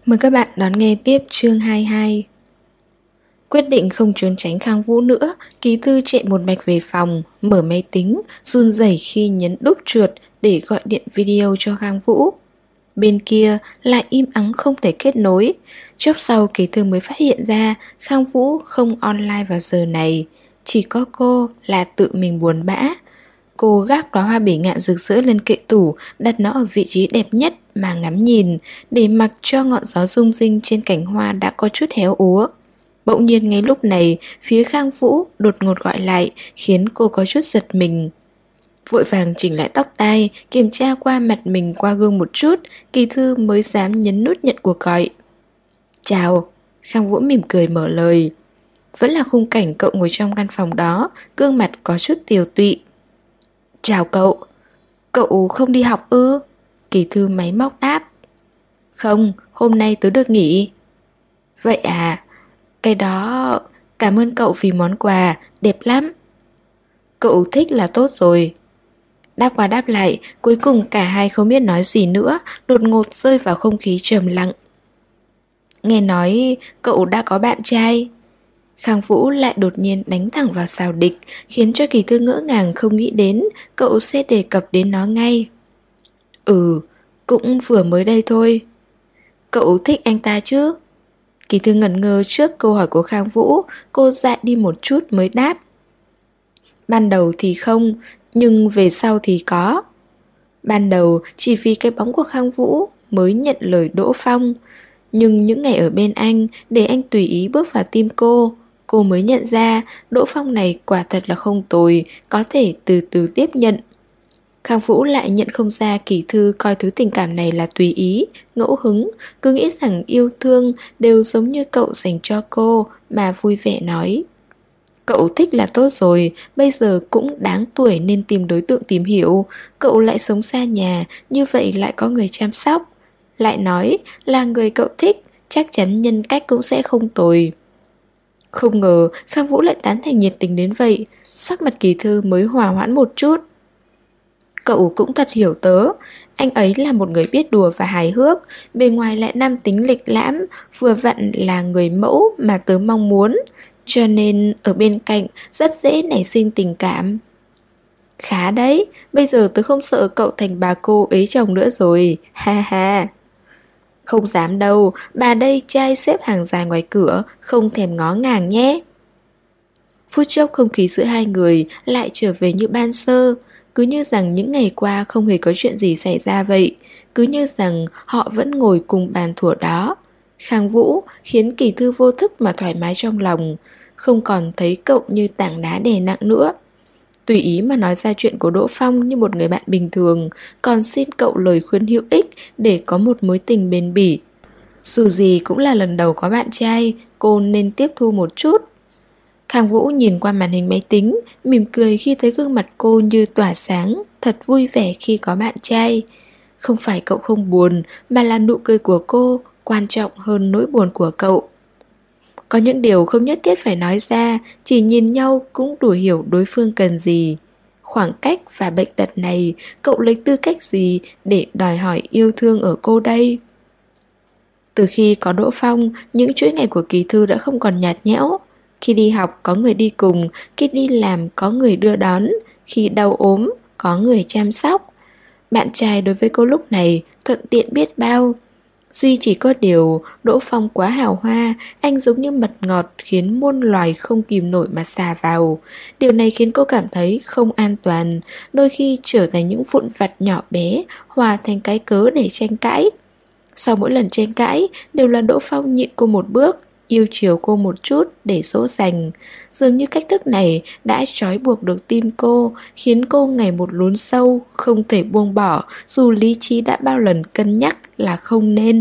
Mời các bạn đón nghe tiếp chương 22. Quyết định không trốn tránh Khang Vũ nữa, Ký Thư chạy một mạch về phòng, mở máy tính, run rẩy khi nhấn đúp chuột để gọi điện video cho Khang Vũ. Bên kia lại im ắng không thể kết nối. Chốc sau Ký Thư mới phát hiện ra Khang Vũ không online vào giờ này. Chỉ có cô là tự mình buồn bã. Cô gác đóa hoa bỉ ngạn rực rỡ lên kệ tủ, đặt nó ở vị trí đẹp nhất mà ngắm nhìn, để mặc cho ngọn gió rung rinh trên cành hoa đã có chút héo úa. Bỗng nhiên ngay lúc này, phía Khang Vũ đột ngột gọi lại, khiến cô có chút giật mình. Vội vàng chỉnh lại tóc tai, kiểm tra qua mặt mình qua gương một chút, Kỳ Thư mới dám nhấn nút nhận cuộc gọi. Chào, Khang Vũ mỉm cười mở lời. Vẫn là khung cảnh cậu ngồi trong căn phòng đó, gương mặt có chút tiều tụy. Chào cậu. Cậu không đi học ư? Kỳ Thư máy móc đáp. Không, hôm nay tớ được nghỉ. Vậy à? Cái đó... Cảm ơn cậu vì món quà, đẹp lắm. Cậu thích là tốt rồi. Đáp qua đáp lại, cuối cùng cả hai không biết nói gì nữa, đột ngột rơi vào không khí trầm lặng. Nghe nói cậu đã có bạn trai. Khang Vũ lại đột nhiên đánh thẳng vào xào địch, khiến cho Kỳ Thư ngỡ ngàng không nghĩ đến cậu sẽ đề cập đến nó ngay. Cũng vừa mới đây thôi. Cậu thích anh ta chứ? Kỳ Thư ngẩn ngơ trước câu hỏi của Khang Vũ, cô dại đi một chút mới đáp. Ban đầu thì không, nhưng về sau thì có. Ban đầu chỉ vì cái bóng của Khang Vũ mới nhận lời Đỗ Phong. Nhưng những ngày ở bên anh, để anh tùy ý bước vào tim cô mới nhận ra Đỗ Phong này quả thật là không tồi, có thể từ từ tiếp nhận. Khang Vũ lại nhận không ra Kỳ Thư coi thứ tình cảm này là tùy ý, ngẫu hứng, cứ nghĩ rằng yêu thương đều giống như cậu dành cho cô mà vui vẻ nói. Cậu thích là tốt rồi, bây giờ cũng đáng tuổi nên tìm đối tượng tìm hiểu. Cậu lại sống xa nhà, như vậy lại có người chăm sóc. Lại nói là người cậu thích, chắc chắn nhân cách cũng sẽ không tồi. Không ngờ Khang Vũ lại tán thành nhiệt tình đến vậy. Sắc mặt Kỳ Thư mới hòa hoãn một chút. Cậu cũng thật hiểu tớ. Anh ấy là một người biết đùa và hài hước, bề ngoài lại nam tính lịch lãm, vừa vặn là người mẫu mà tớ mong muốn. Cho nên ở bên cạnh rất dễ nảy sinh tình cảm. Khá đấy, bây giờ tớ không sợ cậu thành bà cô ế chồng nữa rồi. Ha ha. Không dám đâu, bà đây trai xếp hàng dài ngoài cửa, không thèm ngó ngàng nhé. Phút chốc không khí giữa hai người lại trở về như ban sơ, cứ như rằng những ngày qua không hề có chuyện gì xảy ra vậy, cứ như rằng họ vẫn ngồi cùng bàn thuở đó. Khang Vũ khiến Kỳ Thư vô thức mà thoải mái trong lòng, không còn thấy cậu như tảng đá đè nặng nữa. Tùy ý mà nói ra chuyện của Đỗ Phong như một người bạn bình thường, còn xin cậu lời khuyên hữu ích để có một mối tình bền bỉ. Dù gì cũng là lần đầu có bạn trai, cô nên tiếp thu một chút. Khang Vũ nhìn qua màn hình máy tính, mỉm cười khi thấy gương mặt cô như tỏa sáng, thật vui vẻ khi có bạn trai. Không phải cậu không buồn, mà là nụ cười của cô quan trọng hơn nỗi buồn của cậu. Có những điều không nhất thiết phải nói ra, chỉ nhìn nhau cũng đủ hiểu đối phương cần gì. Khoảng cách và bệnh tật này, cậu lấy tư cách gì để đòi hỏi yêu thương ở cô đây? Từ khi có Đỗ Phong, những chuỗi ngày của Kỳ Thư đã không còn nhạt nhẽo. Khi đi học có người đi cùng, khi đi làm có người đưa đón, khi đau ốm có người chăm sóc. Bạn trai đối với cô lúc này thuận tiện biết bao. Duy chỉ có điều Đỗ Phong quá hào hoa, anh giống như mật ngọt khiến muôn loài không kìm nổi mà xà vào. Điều này khiến cô cảm thấy không an toàn, đôi khi trở thành những vụn vặt nhỏ bé, hòa thành cái cớ để tranh cãi. Sau mỗi lần tranh cãi đều là Đỗ Phong nhịn cô một bước, yêu chiều cô một chút để dỗ dành. Dường như cách thức này đã trói buộc được tim cô, khiến cô ngày một lún sâu, không thể buông bỏ dù lý trí đã bao lần cân nhắc là không nên.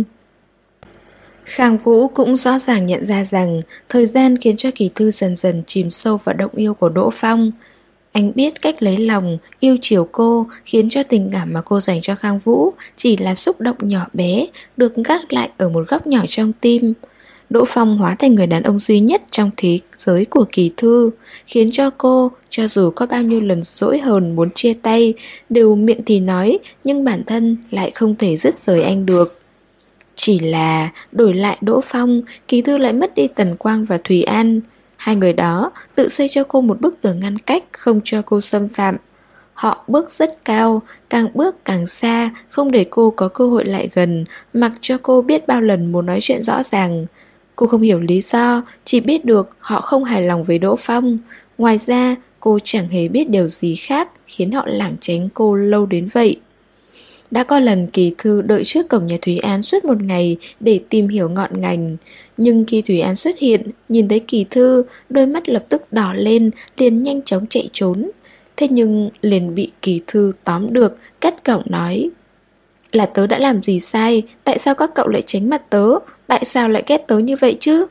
Khang Vũ cũng rõ ràng nhận ra rằng thời gian khiến cho Kỳ Thư dần dần chìm sâu vào động yêu của Đỗ Phong. Anh biết cách lấy lòng, yêu chiều cô, khiến cho tình cảm mà cô dành cho Khang Vũ chỉ là xúc động nhỏ bé, được gác lại ở một góc nhỏ trong tim. Đỗ Phong hóa thành người đàn ông duy nhất trong thế giới của Kỳ Thư, khiến cho cô, cho dù có bao nhiêu lần dỗi hờn muốn chia tay, đều miệng thì nói, nhưng bản thân lại không thể dứt rời anh được. Chỉ là đổi lại Đỗ Phong, Kỳ Thư lại mất đi Tần Quang và Thùy An. Hai người đó tự xây cho cô một bức tường ngăn cách, không cho cô xâm phạm. Họ bước rất cao, càng bước càng xa, không để cô có cơ hội lại gần, mặc cho cô biết bao lần muốn nói chuyện rõ ràng. Cô không hiểu lý do, chỉ biết được họ không hài lòng với Đỗ Phong. Ngoài ra, cô chẳng hề biết điều gì khác khiến họ lảng tránh cô lâu đến vậy. Đã có lần Kỳ Thư đợi trước cổng nhà Thúy An suốt một ngày để tìm hiểu ngọn ngành. Nhưng khi Thúy An xuất hiện, nhìn thấy Kỳ Thư, đôi mắt lập tức đỏ lên, liền nhanh chóng chạy trốn. Thế nhưng liền bị Kỳ Thư tóm được, cắt cổng nói: Là tớ đã làm gì sai? Tại sao các cậu lại tránh mặt tớ? Tại sao lại ghét tớ như vậy chứ?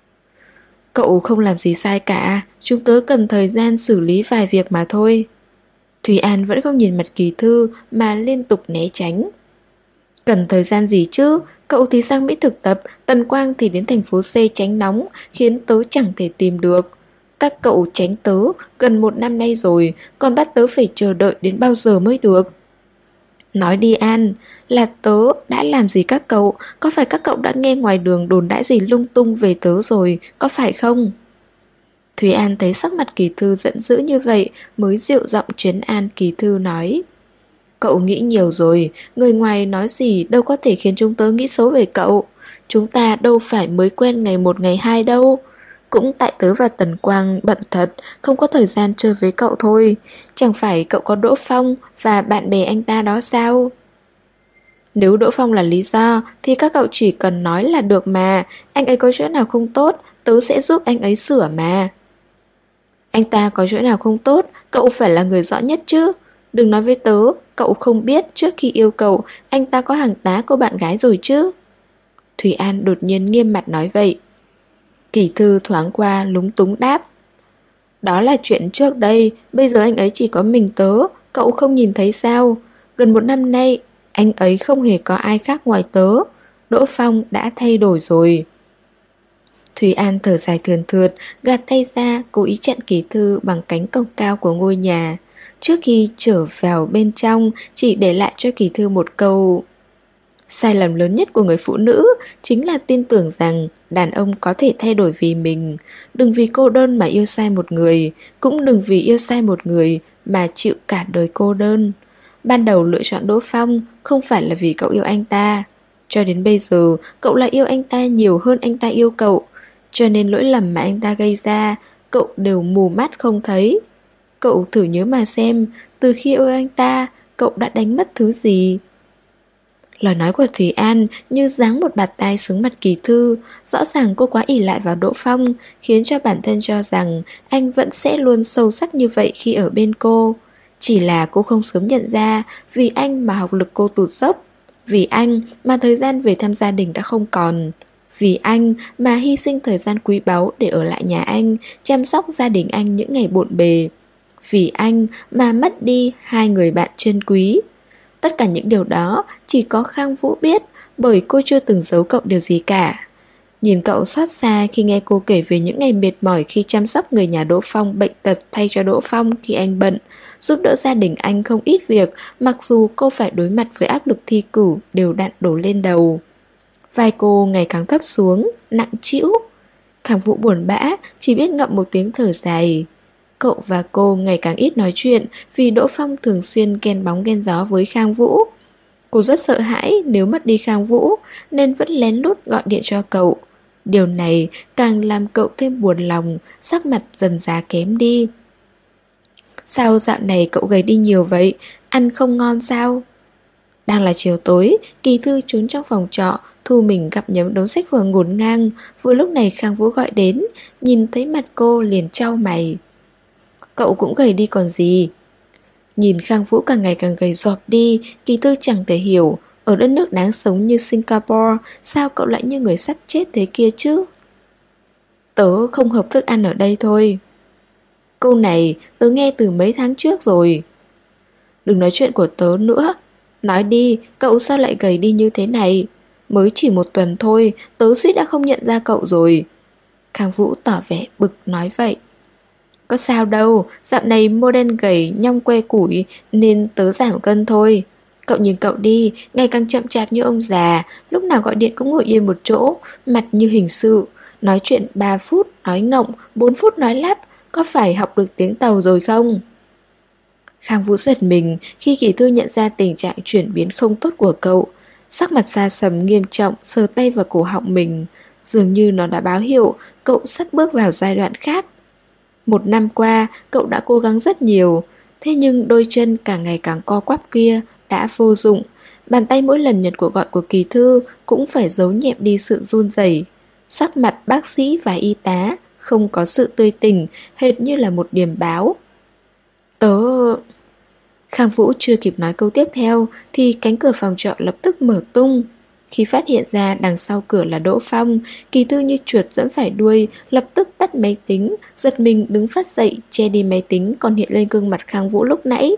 Cậu không làm gì sai cả, chúng tớ cần thời gian xử lý vài việc mà thôi. Thúy An vẫn không nhìn mặt Kỳ Thư mà liên tục né tránh. Cần thời gian gì chứ? Cậu thì sang Mỹ thực tập, Tần Quang thì đến thành phố C tránh nóng, khiến tớ chẳng thể tìm được. Các cậu tránh tớ gần 1 năm nay rồi, còn bắt tớ phải chờ đợi đến bao giờ mới được? Nói đi An, là tớ đã làm gì các cậu? Có phải các cậu đã nghe ngoài đường đồn đãi gì lung tung về tớ rồi, có phải không? Thúy An thấy sắc mặt Kỳ Thư giận dữ như vậy mới dịu giọng trấn an Kỳ Thư nói: Cậu nghĩ nhiều rồi, người ngoài nói gì đâu có thể khiến chúng tớ nghĩ xấu về cậu. Chúng ta đâu phải mới quen ngày 1 ngày 2 đâu. Cũng tại tớ và Tần Quang bận thật, không có thời gian chơi với cậu thôi. Chẳng phải cậu có Đỗ Phong và bạn bè anh ta đó sao? Nếu Đỗ Phong là lý do thì các cậu chỉ cần nói là được mà. Anh ấy có chỗ nào không tốt, tớ sẽ giúp anh ấy sửa mà. Anh ta có chỗ nào không tốt, cậu phải là người rõ nhất chứ. Đừng nói với tớ, cậu không biết trước khi yêu cậu, anh ta có hàng tá cô bạn gái rồi chứ. Thủy An đột nhiên nghiêm mặt nói vậy. Kỳ Thư thoáng qua lúng túng đáp: Đó là chuyện trước đây, bây giờ anh ấy chỉ có mình tớ, cậu không nhìn thấy sao? Gần 1 năm nay, anh ấy không hề có ai khác ngoài tớ. Đỗ Phong đã thay đổi rồi. Thúy An thở dài thườn thượt, gạt tay ra, cố ý chặn Kỳ Thư bằng cánh cổng cao của ngôi nhà. Trước khi trở vào bên trong, chỉ để lại cho Kỳ Thư một câu: Sai lầm lớn nhất của người phụ nữ chính là tin tưởng rằng đàn ông có thể thay đổi vì mình. Đừng vì cô đơn mà yêu sai một người, cũng đừng vì yêu sai một người mà chịu cả đời cô đơn. Ban đầu lựa chọn Đỗ Phong không phải là vì cậu yêu anh ta. Cho đến bây giờ, cậu lại yêu anh ta nhiều hơn anh ta yêu cậu. Cho nên lỗi lầm mà anh ta gây ra, cậu đều mù mắt không thấy. Cậu thử nhớ mà xem, từ khi yêu anh ta, cậu đã đánh mất thứ gì? Lời nói của Thúy An như giáng một bạt tai xuống mặt Kỳ Thư. Rõ ràng cô quá ỷ lại vào Đỗ Phong, khiến cho bản thân cho rằng anh vẫn sẽ luôn sâu sắc như vậy khi ở bên cô. Chỉ là cô không sớm nhận ra, vì anh mà học lực cô tụt dốc, vì anh mà thời gian về thăm gia đình đã không còn, vì anh mà hy sinh thời gian quý báu để ở lại nhà anh, chăm sóc gia đình anh những ngày bộn bề, vì anh mà mất đi 2 người bạn chân quý. Tất cả những điều đó chỉ có Khang Vũ biết, bởi cô chưa từng giấu cậu điều gì cả. Nhìn cậu xót xa khi nghe cô kể về những ngày mệt mỏi khi chăm sóc người nhà Đỗ Phong bệnh tật thay cho Đỗ Phong khi anh bận, giúp đỡ gia đình anh không ít việc, mặc dù cô phải đối mặt với áp lực thi cử đều đặn đổ lên đầu. Vai cô ngày càng thấp xuống, nặng trĩu. Khang Vũ buồn bã, chỉ biết ngậm một tiếng thở dài. Cậu và cô ngày càng ít nói chuyện vì Đỗ Phong thường xuyên ghen bóng ghen gió với Khang Vũ. Cô rất sợ hãi nếu mất đi Khang Vũ nên vẫn lén lút gọi điện cho cậu. Điều này càng làm cậu thêm buồn lòng, sắc mặt dần dà kém đi. Sao dạo này cậu gầy đi nhiều vậy? Ăn không ngon sao? Đang là chiều tối, Kỳ Thư trốn trong phòng trọ, thu mình gặp nhấm đống sách vở ngổn ngang. Vừa lúc này Khang Vũ gọi đến, nhìn thấy mặt cô liền chau mày. Cậu cũng gầy đi còn gì. Nhìn Khang Vũ càng ngày càng gầy rọp đi, Kỳ Thư chẳng thể hiểu, ở đất nước đáng sống như Singapore, sao cậu lại như người sắp chết thế kia chứ? Tớ không hợp thức ăn ở đây thôi. Câu này tớ nghe từ mấy tháng trước rồi. Đừng nói chuyện của tớ nữa. Nói đi, cậu sao lại gầy đi như thế này? Mới chỉ 1 tuần thôi, tớ suýt đã không nhận ra cậu rồi. Khang Vũ tỏ vẻ bực nói vậy. Có sao đâu, dạo này mô đen gầy nhong que củi nên tớ giảm cân thôi. Cậu nhìn cậu đi, ngày càng chậm chạp như ông già, lúc nào gọi điện cũng ngồi yên một chỗ, mặt như hình sự. Nói chuyện 3 phút nói ngọng, 4 phút nói lắp, có phải học được tiếng Tàu rồi không? Khang Vũ giật mình khi Kỳ Thư nhận ra tình trạng chuyển biến không tốt của cậu. Sắc mặt xa sầm nghiêm trọng, sờ tay vào cổ họng mình. Dường như nó đã báo hiệu cậu sắp bước vào giai đoạn khác. 1 năm qua, cậu đã cố gắng rất nhiều. Thế nhưng đôi chân càng ngày càng co quắp kia đã vô dụng. Bàn tay mỗi lần nhận cuộc gọi của Kỳ Thư cũng phải giấu nhẹm đi sự run rẩy. Sắc mặt bác sĩ và y tá không có sự tươi tỉnh, hệt như là một điềm báo. Tớ... Khang Vũ chưa kịp nói câu tiếp theo thì cánh cửa phòng trọ lập tức mở tung. Khi phát hiện ra đằng sau cửa là Đỗ Phong, Kỳ Thư như chuột giẫm phải đuôi, lập tức tắt máy tính, giật mình đứng phát dậy, che đi máy tính còn hiện lên gương mặt Khang Vũ lúc nãy.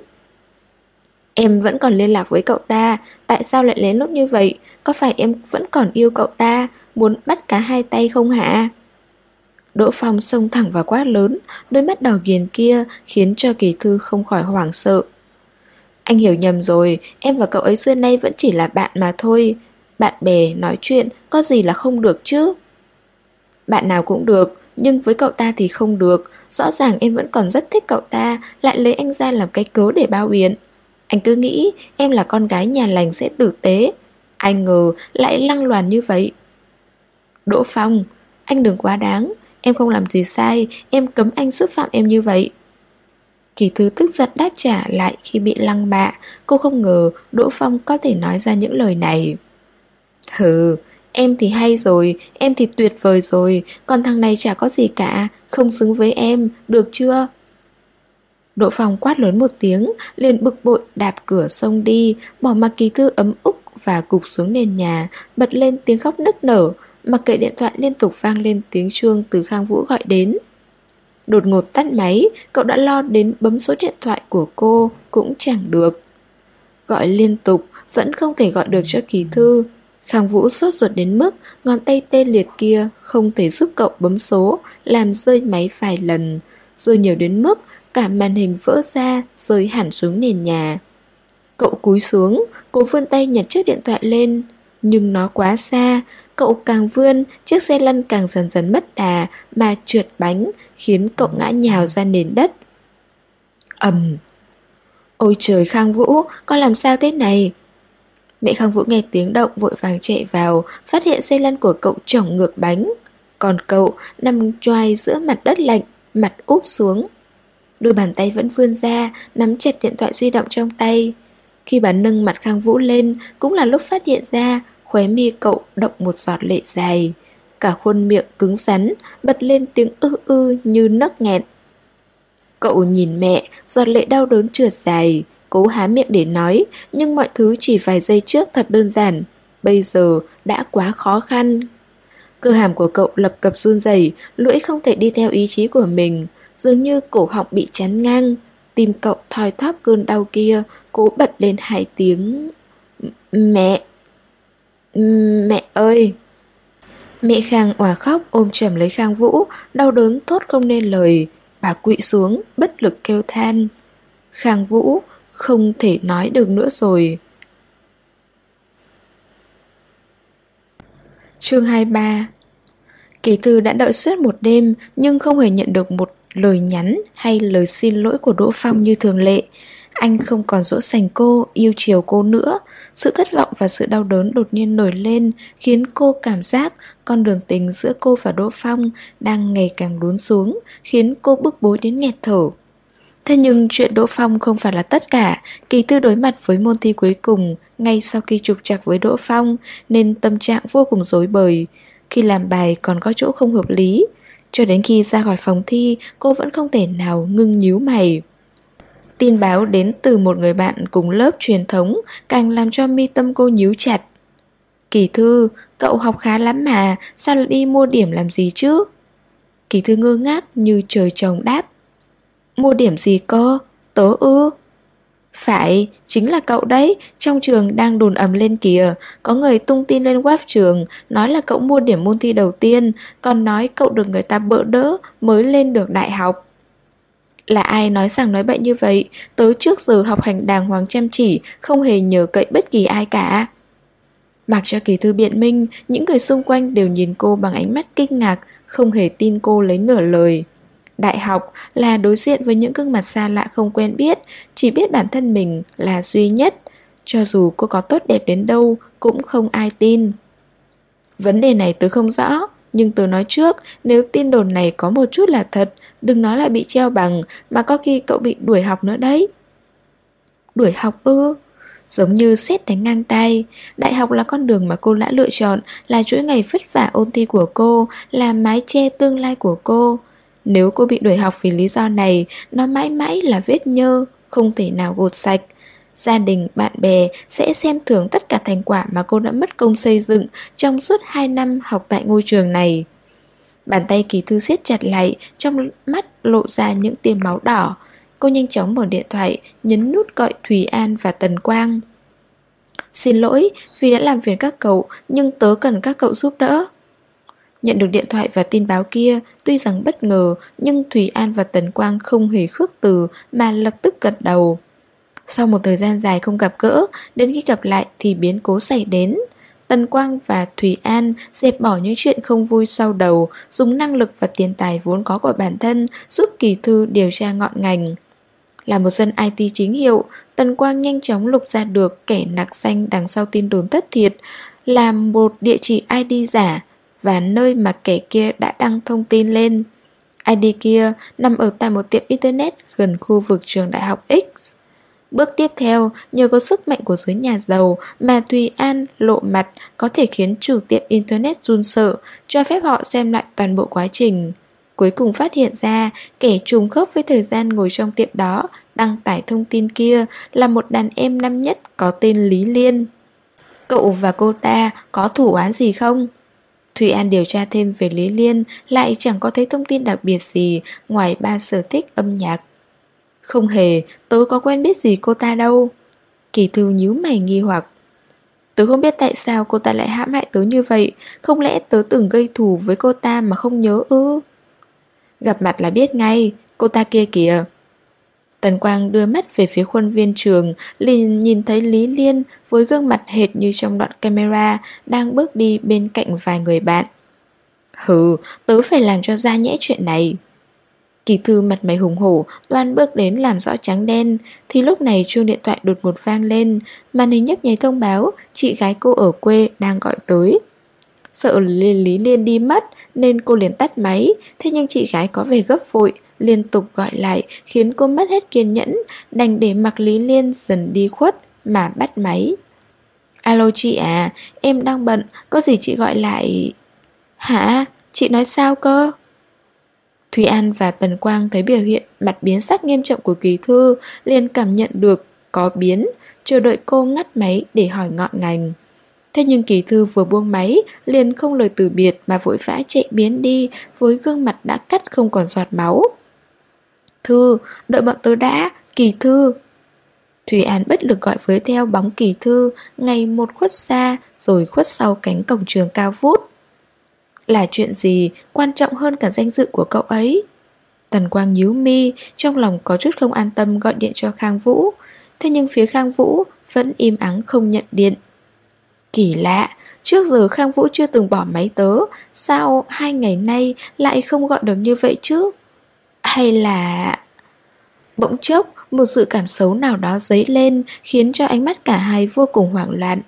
Em vẫn còn liên lạc với cậu ta, tại sao lại lén lút như vậy? Có phải em vẫn còn yêu cậu ta, muốn bắt cả hai tay không hả? Đỗ Phong xông thẳng vào quát lớn, đôi mắt đỏ nghiền kia khiến cho Kỳ Thư không khỏi hoảng sợ. Anh hiểu nhầm rồi, em và cậu ấy xưa nay vẫn chỉ là bạn mà thôi. Bạn bè nói chuyện có gì là không được chứ? Bạn nào cũng được, nhưng với cậu ta thì không được. Rõ ràng em vẫn còn rất thích cậu ta, lại lấy anh ra làm cái cớ để bao biện. Anh cứ nghĩ em là con gái nhà lành sẽ tử tế, ai ngờ lại lăng loàn như vậy. Đỗ Phong, anh đừng quá đáng. Em không làm gì sai, em cấm anh xúc phạm em như vậy. Kỳ Thư tức giận đáp trả lại khi bị lăng mạ. Cô không ngờ Đỗ Phong có thể nói ra những lời này. Hừ, em thì hay rồi, em thì tuyệt vời rồi, còn thằng này chả có gì cả, không xứng với em, được chưa? Đỗ Phong quát lớn một tiếng, liền bực bội đạp cửa xông đi, bỏ mặc Kỳ Thư ấm ức và gục xuống nền nhà, bật lên tiếng khóc nức nở, mặc kệ điện thoại liên tục vang lên tiếng chuông từ Khang Vũ gọi đến. Đột ngột tắt máy, cậu đã lo đến bấm số điện thoại của cô cũng chẳng được. Gọi liên tục, vẫn không thể gọi được cho Kỳ Thư. Khang Vũ sốt ruột đến mức ngón tay tê liệt kia không thể giúp cậu bấm số, làm rơi máy vài lần. Rơi nhiều đến mức cả màn hình vỡ ra, rơi hẳn xuống nền nhà. Cậu cúi xuống, cố vươn tay nhặt chiếc điện thoại lên, nhưng nó quá xa. Cậu càng vươn, chiếc xe lăn càng dần dần mất đà mà trượt bánh, khiến cậu ngã nhào ra nền đất. Ầm! Ôi trời Khang Vũ, con làm sao thế này? Mẹ Khang Vũ nghe tiếng động vội vàng chạy vào, phát hiện xe lăn của cậu chổng ngược bánh. Còn cậu nằm choài giữa mặt đất lạnh, mặt úp xuống. Đôi bàn tay vẫn vươn ra, nắm chặt điện thoại di động trong tay. Khi bà nâng mặt Khang Vũ lên, cũng là lúc phát hiện ra khóe mi cậu động một giọt lệ dài. Cả khuôn miệng cứng rắn, bật lên tiếng ư ư như nấc nghẹn. Cậu nhìn mẹ, giọt lệ đau đớn trượt dài, cố há miệng để nói, nhưng mọi thứ chỉ vài giây trước thật đơn giản, bây giờ đã quá khó khăn. Cơ hàm của cậu lập cập run rẩy, lưỡi không thể đi theo ý chí của mình, dường như cổ họng bị chắn ngang. Tim cậu thoi thóp cơn đau kia, cố bật lên 2 tiếng. Mẹ! Mẹ ơi! Mẹ Khang òa khóc ôm chầm lấy Khang Vũ, đau đớn thốt không nên lời. Bà quỵ xuống, bất lực kêu than. Khang Vũ không thể nói được nữa rồi. Chương 23. Kỳ Thư đã đợi suốt một đêm nhưng không hề nhận được một lời nhắn hay lời xin lỗi của Đỗ Phong như thường lệ. Anh không còn dỗ dành cô, yêu chiều cô nữa. Sự thất vọng và sự đau đớn đột nhiên nổi lên, khiến cô cảm giác con đường tình giữa cô và Đỗ Phong đang ngày càng lún xuống, khiến cô bức bối đến nghẹt thở. Thế nhưng chuyện Đỗ Phong không phải là tất cả. Kỳ Thư đối mặt với môn thi cuối cùng ngay sau khi trục trặc với Đỗ Phong, nên tâm trạng vô cùng rối bời. Khi làm bài còn có chỗ không hợp lý. Cho đến khi ra khỏi phòng thi, cô vẫn không thể nào ngưng nhíu mày. Tin báo đến từ một người bạn cùng lớp truyền thống càng làm cho mi tâm cô nhíu chặt. Kỳ Thư, cậu học khá lắm mà, sao lại đi mua điểm làm gì chứ? Kỳ Thư ngơ ngác như trời trồng đáp. Mua điểm gì cơ? Tớ ư? Phải, chính là cậu đấy, trong trường đang đồn ầm lên kìa. Có người tung tin lên web trường, nói là cậu mua điểm môn thi đầu tiên, còn nói cậu được người ta bỡ đỡ mới lên được đại học. Là ai nói rằng nói bậy như vậy? Tớ trước giờ học hành đàng hoàng chăm chỉ, không hề nhờ cậy bất kỳ ai cả. Mặc cho Kỳ Thư biện minh, những người xung quanh đều nhìn cô bằng ánh mắt kinh ngạc, không hề tin cô lấy nửa lời. Đại học là đối diện với những gương mặt xa lạ không quen biết, chỉ biết bản thân mình là duy nhất. Cho dù cô có tốt đẹp đến đâu, cũng không ai tin. Vấn đề này tớ không rõ, nhưng tớ nói trước, nếu tin đồn này có một chút là thật, đừng nói là bị treo bằng, mà có khi cậu bị đuổi học nữa đấy. Đuổi học ư? Giống như sét đánh ngang tay. Đại học là con đường mà cô đã lựa chọn, là chuỗi ngày vất vả ôn thi của cô, là mái che tương lai của cô. Nếu cô bị đuổi học vì lý do này, nó mãi mãi là vết nhơ, không thể nào gột sạch. Gia đình, bạn bè sẽ xem thường tất cả thành quả mà cô đã mất công xây dựng trong suốt 2 năm học tại ngôi trường này. Bàn tay Kỳ Thư siết chặt lại, trong mắt lộ ra những tia máu đỏ. Cô nhanh chóng mở điện thoại, nhấn nút gọi Thùy An và Tần Quang. Xin lỗi vì đã làm phiền các cậu, nhưng tớ cần các cậu giúp đỡ. Nhận được điện thoại và tin báo kia, tuy rằng bất ngờ, nhưng Thùy An và Tần Quang không hề khước từ mà lập tức gật đầu. Sau một thời gian dài không gặp gỡ, đến khi gặp lại thì biến cố xảy đến. Tần Quang và Thùy An dẹp bỏ những chuyện không vui sau đầu, dùng năng lực và tiền tài vốn có của bản thân giúp Kỳ Thư điều tra ngọn ngành. Là một dân IT chính hiệu, Tần Quang nhanh chóng lục ra được kẻ nặc danh đằng sau tin đồn thất thiệt, làm một địa chỉ ID giả và nơi mà kẻ kia đã đăng thông tin lên. ID kia nằm ở tại một tiệm internet gần khu vực trường đại học X. Bước tiếp theo, nhờ có sức mạnh của giới nhà giàu mà Thùy An lộ mặt có thể khiến chủ tiệm internet run sợ, cho phép họ xem lại toàn bộ quá trình. Cuối cùng phát hiện ra kẻ trùng khớp với thời gian ngồi trong tiệm đó đăng tải thông tin kia là một đàn em năm nhất có tên Lý Liên. Cậu và cô ta có thủ án gì không? Thùy An điều tra thêm về Lý Liên, lại chẳng có thấy thông tin đặc biệt gì ngoài ba sở thích âm nhạc. Không hề, tớ có quen biết gì cô ta đâu. Kỳ Thư nhíu mày nghi hoặc. Tớ không biết tại sao cô ta lại hãm hại tớ như vậy. Không lẽ tớ từng gây thù với cô ta mà không nhớ ư? Gặp mặt là biết ngay, cô ta kia kìa. Tần Quang đưa mắt về phía khuôn viên trường, liền nhìn thấy Lý Liên với gương mặt hệt như trong đoạn camera đang bước đi bên cạnh vài người bạn. Hừ, tớ phải làm cho ra nhẽ chuyện này. Kỳ Thư mặt mày hùng hổ, toan bước đến làm rõ trắng đen, thì lúc này chuông điện thoại đột ngột vang lên, màn hình nhấp nháy thông báo chị gái cô ở quê đang gọi tới. Sợ Lý Liên đi mất nên cô liền tắt máy, thế nhưng chị gái có vẻ gấp vội, liên tục gọi lại khiến cô mất hết kiên nhẫn, đành để mặc Lý Liên dần đi khuất mà bắt máy. Alo chị à, em đang bận, có gì chị gọi lại... Hả? Chị nói sao cơ? Thùy An và Tần Quang thấy biểu hiện mặt biến sắc nghiêm trọng của Kỳ Thư, liền cảm nhận được có biến, chờ đợi cô ngắt máy để hỏi ngọn ngành. Thế nhưng Kỳ Thư vừa buông máy, liền không lời từ biệt mà vội vã chạy biến đi với gương mặt đã cắt không còn giọt máu. Thư, đợi bọn tớ đã, Kỳ Thư. Thùy An bất lực gọi với theo bóng Kỳ Thư, ngày một khuất xa rồi khuất sau cánh cổng trường cao vút. Là chuyện gì quan trọng hơn cả danh dự của cậu ấy? Tần Quang nhíu mi, trong lòng có chút không an tâm gọi điện cho Khang Vũ. Thế nhưng phía Khang Vũ vẫn im ắng không nhận điện. Kỳ lạ, trước giờ Khang Vũ chưa từng bỏ máy tớ, sao 2 ngày nay lại không gọi được như vậy chứ? Hay là... Bỗng chốc, một dự cảm xấu nào đó dấy lên khiến cho ánh mắt cả hai vô cùng hoảng loạn.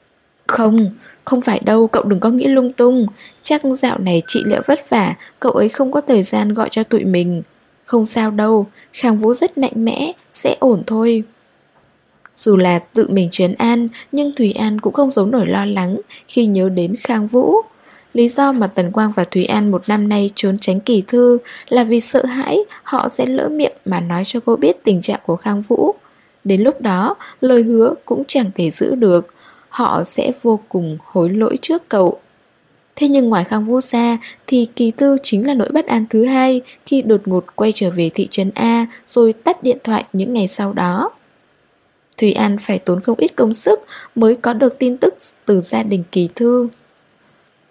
Không phải đâu, cậu đừng có nghĩ lung tung. Chắc dạo này trị liệu vất vả, cậu ấy không có thời gian gọi cho tụi mình. Không sao đâu, Khang Vũ rất mạnh mẽ, sẽ ổn thôi. Dù là tự mình trấn an, nhưng Thùy An cũng không giấu nổi lo lắng khi nhớ đến Khang Vũ. Lý do mà Tần Quang và Thùy An một năm nay trốn tránh Kỳ Thư là vì sợ hãi họ sẽ lỡ miệng mà nói cho cô biết tình trạng của Khang Vũ. Đến lúc đó, lời hứa cũng chẳng thể giữ được. Họ sẽ vô cùng hối lỗi trước cậu. Thế nhưng ngoài Khang Vũ ra thì Kỳ Thư chính là nỗi bất an thứ hai khi đột ngột quay trở về thị trấn A rồi tắt điện thoại những ngày sau đó. Thùy An phải tốn không ít công sức mới có được tin tức từ gia đình Kỳ Thư.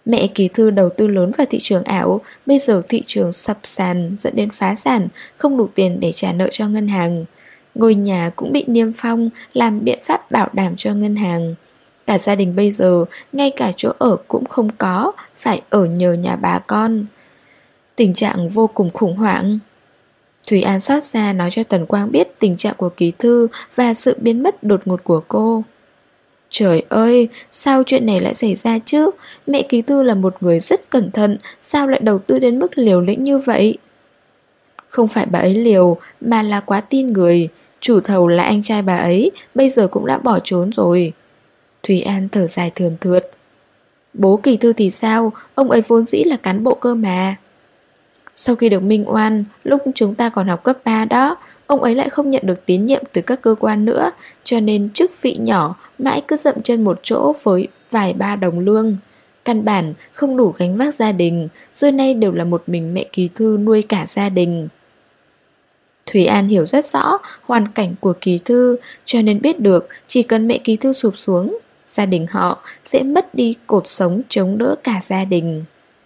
Mẹ Kỳ Thư đầu tư lớn vào thị trường ảo, bây giờ thị trường sập sàn dẫn đến phá sản, không đủ tiền để trả nợ cho ngân hàng. Ngôi nhà cũng bị niêm phong, làm biện pháp bảo đảm cho ngân hàng. Cả gia đình bây giờ, ngay cả chỗ ở cũng không có, phải ở nhờ nhà bà con. Tình trạng vô cùng khủng hoảng. Thủy An xót xa nói cho Tần Quang biết tình trạng của Kỳ Thư và sự biến mất đột ngột của cô. Trời ơi, sao chuyện này lại xảy ra chứ? Mẹ Kỳ Thư là một người rất cẩn thận, sao lại đầu tư đến mức liều lĩnh như vậy? Không phải bà ấy liều, mà là quá tin người. Chủ thầu là anh trai bà ấy, bây giờ cũng đã bỏ trốn rồi. Thủy An thở dài thườn thượt. Bố Kỳ Thư thì sao? Ông ấy vốn dĩ là cán bộ cơ mà. Sau khi được minh oan, lúc chúng ta còn học cấp 3 đó, ông ấy lại không nhận được tín nhiệm từ các cơ quan nữa, cho nên chức vị nhỏ mãi cứ dậm chân một chỗ với vài ba đồng lương. Căn bản không đủ gánh vác gia đình, rồi nay đều là một mình mẹ Kỳ Thư nuôi cả gia đình. Thủy An hiểu rất rõ hoàn cảnh của Kỳ Thư, cho nên biết được chỉ cần mẹ Kỳ Thư sụp xuống, gia đình họ sẽ mất đi cột sống chống đỡ cả gia đình.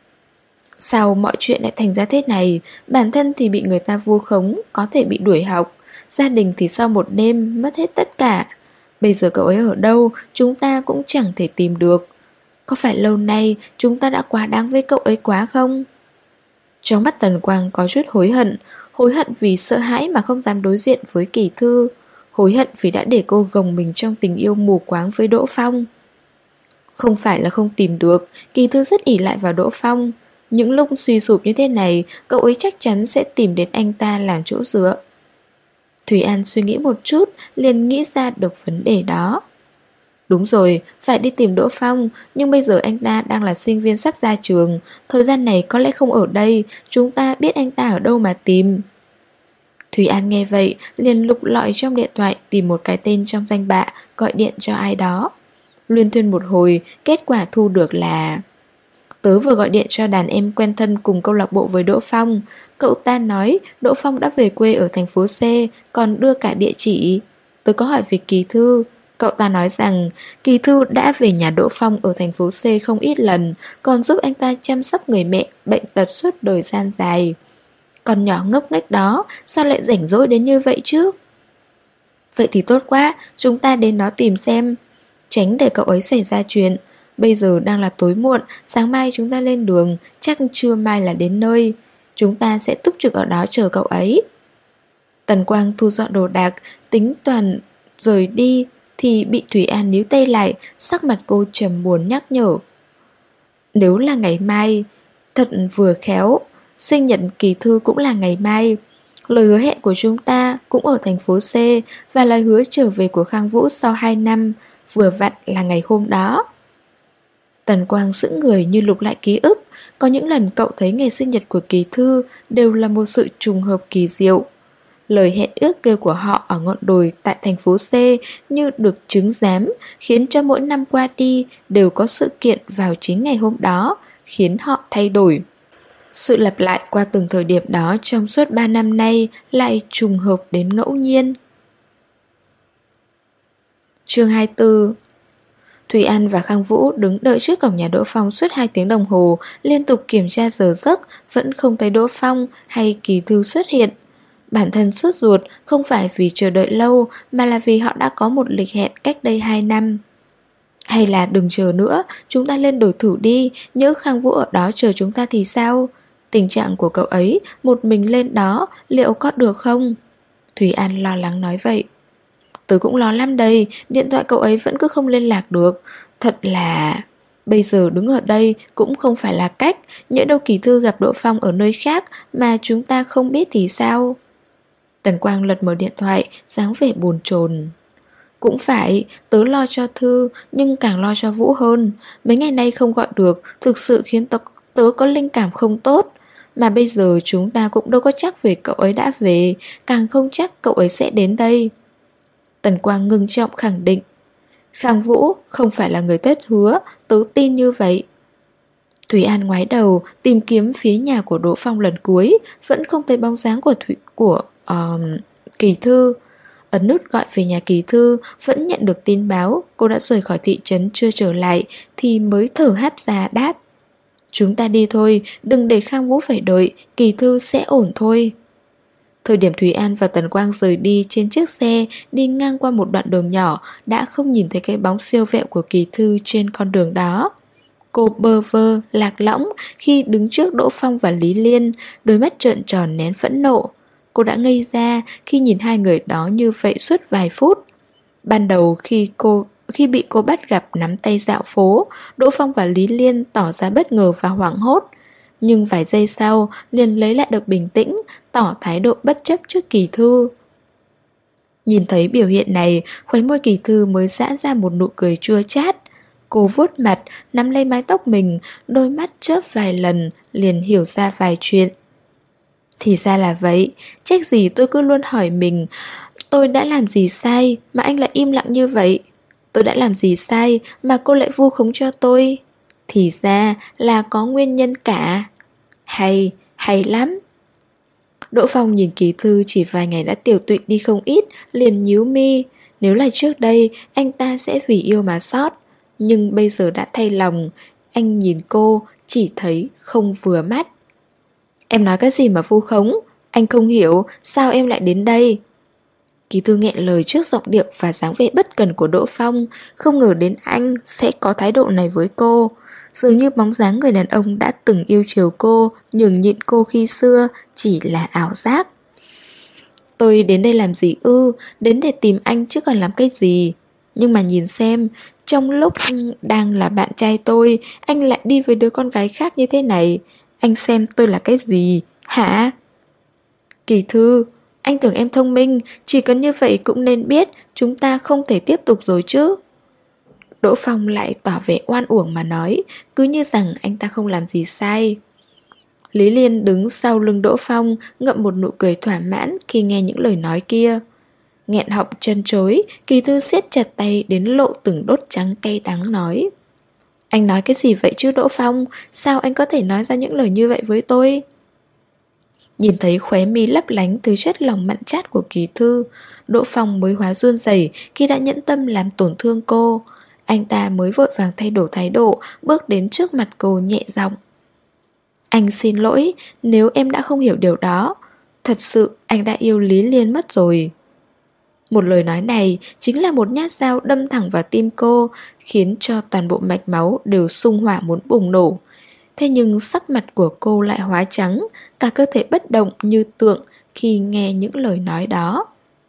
Sao mọi chuyện lại thành ra thế này? Bản thân thì bị người ta vu khống, có thể bị đuổi học. Gia đình thì sau một đêm mất hết tất cả. Bây giờ cậu ấy ở đâu, chúng ta cũng chẳng thể tìm được. Có phải lâu nay chúng ta đã quá đáng với cậu ấy quá không? Trong mắt Tần Quang có chút hối hận vì sợ hãi mà không dám đối diện với Kỳ Thư, hối hận vì đã để cô gồng mình trong tình yêu mù quáng với Đỗ Phong. Không phải là không tìm được, Kỳ Thư rất ỷ lại vào Đỗ Phong. Những lúc suy sụp như thế này, cậu ấy chắc chắn sẽ tìm đến anh ta làm chỗ dựa. Thủy An suy nghĩ một chút, liền nghĩ ra được vấn đề đó. Đúng rồi, phải đi tìm Đỗ Phong, nhưng bây giờ anh ta đang là sinh viên sắp ra trường, thời gian này có lẽ không ở đây, chúng ta biết anh ta ở đâu mà tìm. Thủy An nghe vậy, liền lục lọi trong điện thoại tìm một cái tên trong danh bạ, gọi điện cho ai đó. Luyên thuyên một hồi, kết quả thu được là: tớ vừa gọi điện cho đàn em quen thân cùng câu lạc bộ với Đỗ Phong. Cậu ta nói Đỗ Phong đã về quê ở thành phố C, còn đưa cả địa chỉ. Tớ có hỏi về Kỳ Thư. Cậu ta nói rằng Kỳ Thư đã về nhà Đỗ Phong ở thành phố C không ít lần, còn giúp anh ta chăm sóc người mẹ bệnh tật suốt đời gian dài. Con nhỏ ngốc nghếch đó, sao lại rảnh rỗi đến như vậy chứ? Vậy thì tốt quá, chúng ta đến đó tìm xem, tránh để cậu ấy xảy ra chuyện. Bây giờ đang là tối muộn, sáng mai chúng ta lên đường, chắc trưa mai là đến nơi. Chúng ta sẽ túc trực ở đó chờ cậu ấy. Tần Quang thu dọn đồ đạc, tính toàn rời đi, thì bị Thủy An níu tay lại, sắc mặt cô trầm buồn nhắc nhở. Nếu là ngày mai, thật vừa khéo, sinh nhật Kỳ Thư cũng là ngày mai. Lời hứa hẹn của chúng ta cũng ở thành phố C, và lời hứa trở về của Khang Vũ sau 2 năm, vừa vặn là ngày hôm đó. Tần Quang sững người như lục lại ký ức. Có những lần cậu thấy ngày sinh nhật của Kỳ Thư đều là một sự trùng hợp kỳ diệu. Lời hẹn ước kia của họ ở ngọn đồi tại thành phố C như được chứng giám, khiến cho mỗi năm qua đi đều có sự kiện vào chính ngày hôm đó, khiến họ thay đổi. Sự lặp lại qua từng thời điểm đó trong suốt 3 năm nay lại trùng hợp đến ngẫu nhiên. Chương 24. Thủy An và Khang Vũ đứng đợi trước cổng nhà Đỗ Phong suốt 2 tiếng đồng hồ, liên tục kiểm tra giờ giấc, vẫn không thấy Đỗ Phong hay Kỳ Thư xuất hiện. Bản thân sốt ruột không phải vì chờ đợi lâu, mà là vì họ đã có một lịch hẹn cách đây 2 năm. Hay là đừng chờ nữa, chúng ta lên đổi thử đi, nhỡ Khang Vũ ở đó chờ chúng ta thì sao? Tình trạng của cậu ấy, một mình lên đó, liệu có được không? Thủy An lo lắng nói vậy. Tớ cũng lo lắm đây, điện thoại cậu ấy vẫn cứ không liên lạc được. Thật là... Bây giờ đứng ở đây cũng không phải là cách, nhỡ đâu Kỳ Thư gặp Đỗ Phong ở nơi khác mà chúng ta không biết thì sao? Tần Quang lật mở điện thoại, dáng vẻ bồn chồn. Cũng phải, tớ lo cho Thư, nhưng càng lo cho Vũ hơn. Mấy ngày nay không gọi được, thực sự khiến tớ có linh cảm không tốt. Mà bây giờ chúng ta cũng đâu có chắc về cậu ấy đã về, càng không chắc cậu ấy sẽ đến đây. Tần Quang ngưng trọng khẳng định. Khang Vũ không phải là người thất hứa, tớ tin như vậy. Thủy An ngoái đầu tìm kiếm phía nhà của Đỗ Phong lần cuối, vẫn không thấy bóng dáng của Kỳ Thư. Ấn nút gọi về nhà Kỳ Thư, vẫn nhận được tin báo cô đã rời khỏi thị trấn chưa trở lại, thì mới thở hắt ra đáp. Chúng ta đi thôi, đừng để Khang Vũ phải đợi, Kỳ Thư sẽ ổn thôi. Thời điểm Thúy An và Tần Quang rời đi trên chiếc xe, đi ngang qua một đoạn đường nhỏ, đã không nhìn thấy cái bóng siêu vẹo của Kỳ Thư trên con đường đó. Cô bơ vơ, lạc lõng khi đứng trước Đỗ Phong và Lý Liên, đôi mắt trợn tròn nén phẫn nộ. Cô đã ngây ra khi nhìn hai người đó như vậy suốt vài phút. Ban đầu khi bị cô bắt gặp nắm tay dạo phố, Đỗ Phong và Lý Liên tỏ ra bất ngờ và hoảng hốt. Nhưng vài giây sau liền lấy lại được bình tĩnh, tỏ thái độ bất chấp trước Kỳ Thư. Nhìn thấy biểu hiện này, khóe môi Kỳ Thư mới giãn ra một nụ cười chua chát. Cô vuốt mặt, nắm lấy mái tóc mình, đôi mắt chớp vài lần, liền hiểu ra vài chuyện. Thì ra là vậy, trách gì tôi cứ luôn hỏi mình, tôi đã làm gì sai mà anh lại im lặng như vậy? Tôi đã làm gì sai mà cô lại vu khống cho tôi? Thì ra là có nguyên nhân cả. Hay lắm. Đỗ Phong nhìn Kỳ Thư chỉ vài ngày đã tiểu tụy đi không ít, liền nhíu mi. Nếu là trước đây, anh ta sẽ vì yêu mà sót. Nhưng bây giờ đã thay lòng. Anh nhìn cô, chỉ thấy không vừa mắt. Em nói cái gì mà vu khống? Anh không hiểu, sao em lại đến đây? Kỳ Thư nghẹn lời trước giọng điệu và dáng vẻ bất cần của Đỗ Phong. Không ngờ đến anh sẽ có thái độ này với cô. Dường như bóng dáng người đàn ông đã từng yêu chiều cô, nhường nhịn cô khi xưa chỉ là ảo giác. Tôi đến đây làm gì ư? Đến để tìm anh chứ còn làm cái gì? Nhưng mà nhìn xem, trong lúc đang là bạn trai tôi, anh lại đi với đứa con gái khác như thế này. Anh xem tôi là cái gì? Hả? Kỳ Thư, anh tưởng em thông minh, chỉ cần như vậy cũng nên biết chúng ta không thể tiếp tục rồi chứ. Đỗ Phong lại tỏ vẻ oan uổng mà nói, cứ như rằng anh ta không làm gì sai. Lý Liên đứng sau lưng Đỗ Phong, ngậm một nụ cười thỏa mãn khi nghe những lời nói kia. Nghẹn họng chân chối, Kỳ Thư siết chặt tay đến lộ từng đốt trắng cay đắng nói. Anh nói cái gì vậy chứ Đỗ Phong? Sao anh có thể nói ra những lời như vậy với tôi? Nhìn thấy khóe mi lấp lánh từ chất lòng mặn chát của Kỳ Thư, Đỗ Phong mới hóa run rẩy khi đã nhẫn tâm làm tổn thương cô. Anh ta mới vội vàng thay đổi thái độ, bước đến trước mặt cô nhẹ giọng. Anh xin lỗi nếu em đã không hiểu điều đó. Thật sự anh đã yêu Lý Liên mất rồi. Một lời nói này chính là một nhát dao đâm thẳng vào tim cô, khiến cho toàn bộ mạch máu đều xung hỏa muốn bùng nổ. Thế nhưng sắc mặt của cô lại hóa trắng, cả cơ thể bất động như tượng khi nghe những lời nói đó.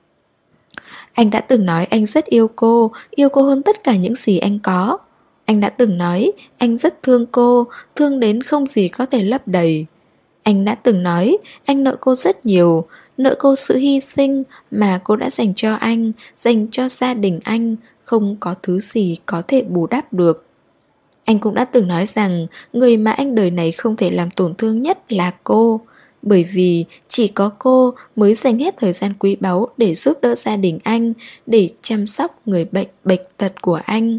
Anh đã từng nói anh rất yêu cô hơn tất cả những gì anh có. Anh đã từng nói anh rất thương cô, thương đến không gì có thể lấp đầy. Anh đã từng nói anh nợ cô rất nhiều, nợ cô sự hy sinh mà cô đã dành cho anh, dành cho gia đình anh, không có thứ gì có thể bù đắp được. Anh cũng đã từng nói rằng người mà anh đời này không thể làm tổn thương nhất là cô, bởi vì chỉ có cô mới dành hết thời gian quý báu để giúp đỡ gia đình anh, để chăm sóc người bệnh tật của anh.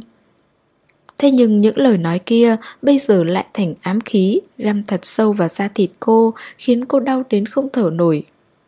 Thế nhưng những lời nói kia bây giờ lại thành ám khí, găm thật sâu vào da thịt cô, khiến cô đau đến không thở nổi.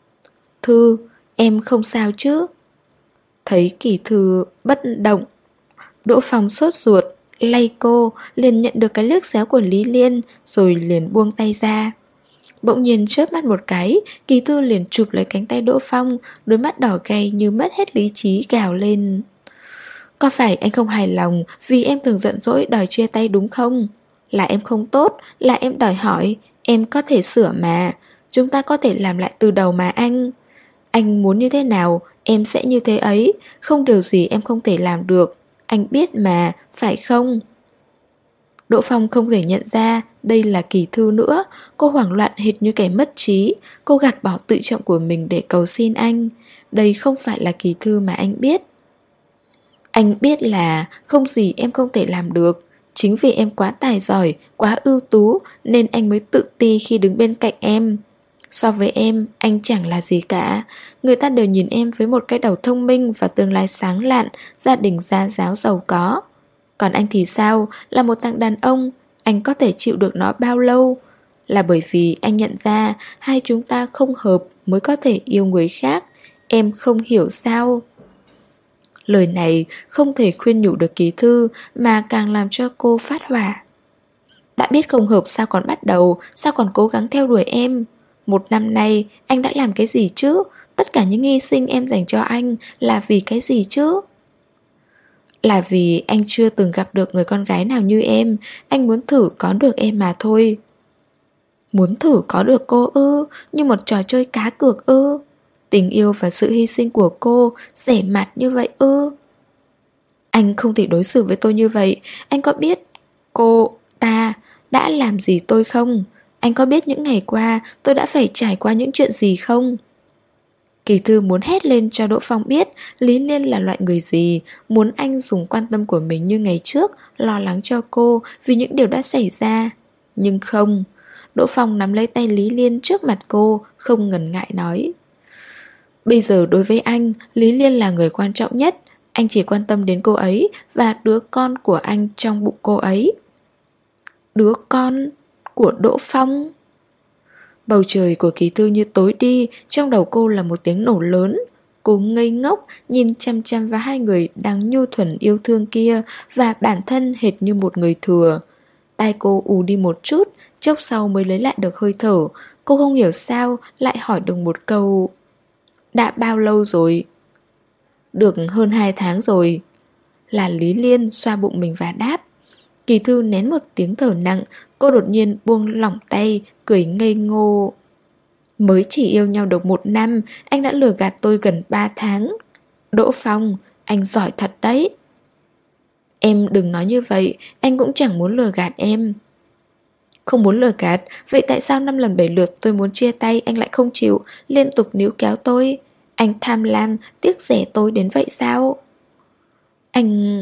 Thư, em không sao chứ? Thấy Kỳ Thư bất động, Đỗ Phong sốt ruột, lay cô, liền nhận được cái liếc xéo của Lý Liên, rồi liền buông tay ra. Bỗng nhiên chớp mắt một cái, Kỳ Thư liền chụp lấy cánh tay Đỗ Phong, đôi mắt đỏ gay như mất hết lý trí gào lên. Có phải anh không hài lòng vì em thường giận dỗi đòi chia tay đúng không? Là em không tốt, là em đòi hỏi, em có thể sửa mà. Chúng ta có thể làm lại từ đầu mà anh. Anh muốn như thế nào, em sẽ như thế ấy, không điều gì em không thể làm được. Anh biết mà, phải không? Đỗ Phong không thể nhận ra đây là Kỳ Thư nữa. Cô hoảng loạn hệt như kẻ mất trí. Cô gạt bỏ tự trọng của mình để cầu xin anh. Đây không phải là Kỳ Thư mà anh biết. Anh biết là không gì em không thể làm được. Chính vì em quá tài giỏi, quá ưu tú, nên anh mới tự ti khi đứng bên cạnh em. So với em, anh chẳng là gì cả. Người ta đều nhìn em với một cái đầu thông minh và tương lai sáng lạn, gia đình gia giáo giàu có. Còn anh thì sao? Là một thằng đàn ông, anh có thể chịu được nó bao lâu? Là bởi vì anh nhận ra hai chúng ta không hợp mới có thể yêu người khác. Em không hiểu sao? Lời này không thể khuyên nhủ được Kỳ Thư, mà càng làm cho cô phát hỏa. Đã biết không hợp sao còn bắt đầu, sao còn cố gắng theo đuổi em? 1 năm nay, anh đã làm cái gì chứ? Tất cả những hy sinh em dành cho anh là vì cái gì chứ? Là vì anh chưa từng gặp được người con gái nào như em. Anh muốn thử có được em mà thôi. Muốn thử có được cô ư? Như một trò chơi cá cược ư? Tình yêu và sự hy sinh của cô rẻ mạt như vậy ư? Anh không thể đối xử với tôi như vậy. Anh có biết ta đã làm gì tôi không? Anh có biết những ngày qua tôi đã phải trải qua những chuyện gì không? Kỳ thư muốn hét lên cho Đỗ Phong biết Lý Liên là loại người gì, muốn anh dùng quan tâm của mình như ngày trước, lo lắng cho cô vì những điều đã xảy ra. Nhưng không. Đỗ Phong nắm lấy tay Lý Liên trước mặt cô, không ngần ngại nói. Bây giờ đối với anh, Lý Liên là người quan trọng nhất. Anh chỉ quan tâm đến cô ấy và đứa con của anh trong bụng cô ấy. Đứa con của Đỗ Phong? Bầu trời của Kỳ thư như tối đi, trong đầu cô là một tiếng nổ lớn. Cô ngây ngốc, nhìn chăm chăm vào hai người đang nhu thuần yêu thương kia và bản thân hệt như một người thừa. Tai cô ù đi một chút, chốc sau mới lấy lại được hơi thở. Cô không hiểu sao lại hỏi được một câu. Đã bao lâu rồi? Được hơn 2 tháng rồi. Là Lý Liên xoa bụng mình và đáp. Kỳ thư nén một tiếng thở nặng, cô đột nhiên buông lỏng tay, cười ngây ngô. Mới chỉ yêu nhau được 1 năm, anh đã lừa gạt tôi gần 3 tháng. Đỗ Phong, anh giỏi thật đấy. Em đừng nói như vậy, anh cũng chẳng muốn lừa gạt em. Không muốn lừa gạt, vậy tại sao 5 lần 7 lượt tôi muốn chia tay anh lại không chịu, liên tục níu kéo tôi? Anh tham lam, tiếc rẻ tôi đến vậy sao? Anh...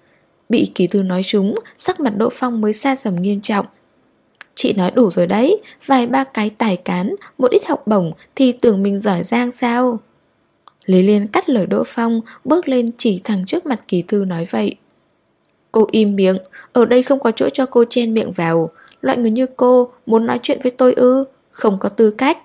Bị Kỳ thư nói trúng, sắc mặt Đỗ Phong mới sa sầm nghiêm trọng. Chị nói đủ rồi đấy, vài ba cái tài cán, một ít học bổng thì tưởng mình giỏi giang sao? Lý Liên cắt lời Đỗ Phong, bước lên chỉ thẳng trước mặt Kỳ thư nói vậy. Cô im miệng, ở đây không có chỗ cho cô chen miệng vào. Loại người như cô muốn nói chuyện với tôi ư? Không có tư cách.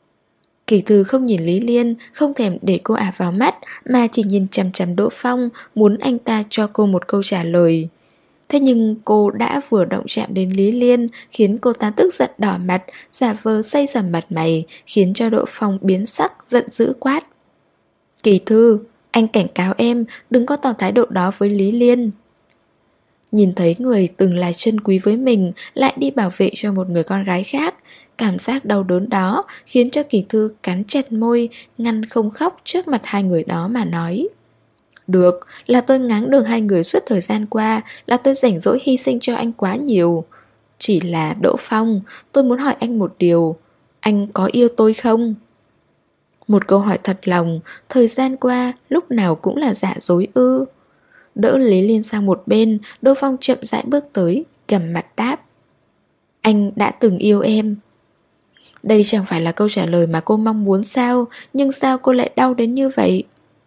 Kỳ thư không nhìn Lý Liên, không thèm để cô ả vào mắt, mà chỉ nhìn chằm chằm Đỗ Phong, muốn anh ta cho cô một câu trả lời. Thế nhưng cô đã vừa động chạm đến Lý Liên, khiến cô ta tức giận đỏ mặt, giả vờ xây sầm mặt mày, khiến cho Đỗ Phong biến sắc, giận dữ quát. Kỳ thư, anh cảnh cáo em, đừng có tỏ thái độ đó với Lý Liên. Nhìn thấy người từng là chân quý với mình lại đi bảo vệ cho một người con gái khác, cảm giác đau đớn đó khiến cho Kỳ thư cắn chặt môi, ngăn không khóc trước mặt hai người đó mà nói. Được, là tôi ngáng đường hai người suốt thời gian qua, là tôi rảnh rỗi hy sinh cho anh quá nhiều. Chỉ là Đỗ Phong, tôi muốn hỏi anh một điều, anh có yêu tôi không? Một câu hỏi thật lòng, thời gian qua lúc nào cũng là giả dối ư? Đỡ Lý Liên sang một bên, Đỗ Phong chậm rãi bước tới, gằm mặt đáp. Anh đã từng yêu em. Đây chẳng phải là câu trả lời mà cô mong muốn sao, nhưng sao cô lại đau đến như vậy?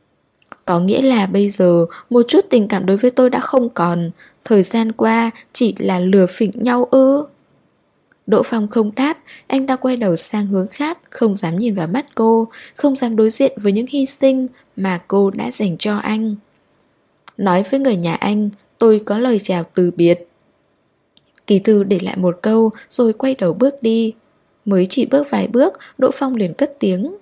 Có nghĩa là bây giờ một chút tình cảm đối với tôi đã không còn, thời gian qua chỉ là lừa phỉnh nhau ư? Đỗ Phong không đáp, anh ta quay đầu sang hướng khác, không dám nhìn vào mắt cô, không dám đối diện với những hy sinh mà cô đã dành cho anh. Nói với người nhà anh, tôi có lời chào từ biệt. Kỳ thư để lại một câu rồi quay đầu bước đi. Mới chỉ bước vài bước, Đỗ Phong liền cất tiếng.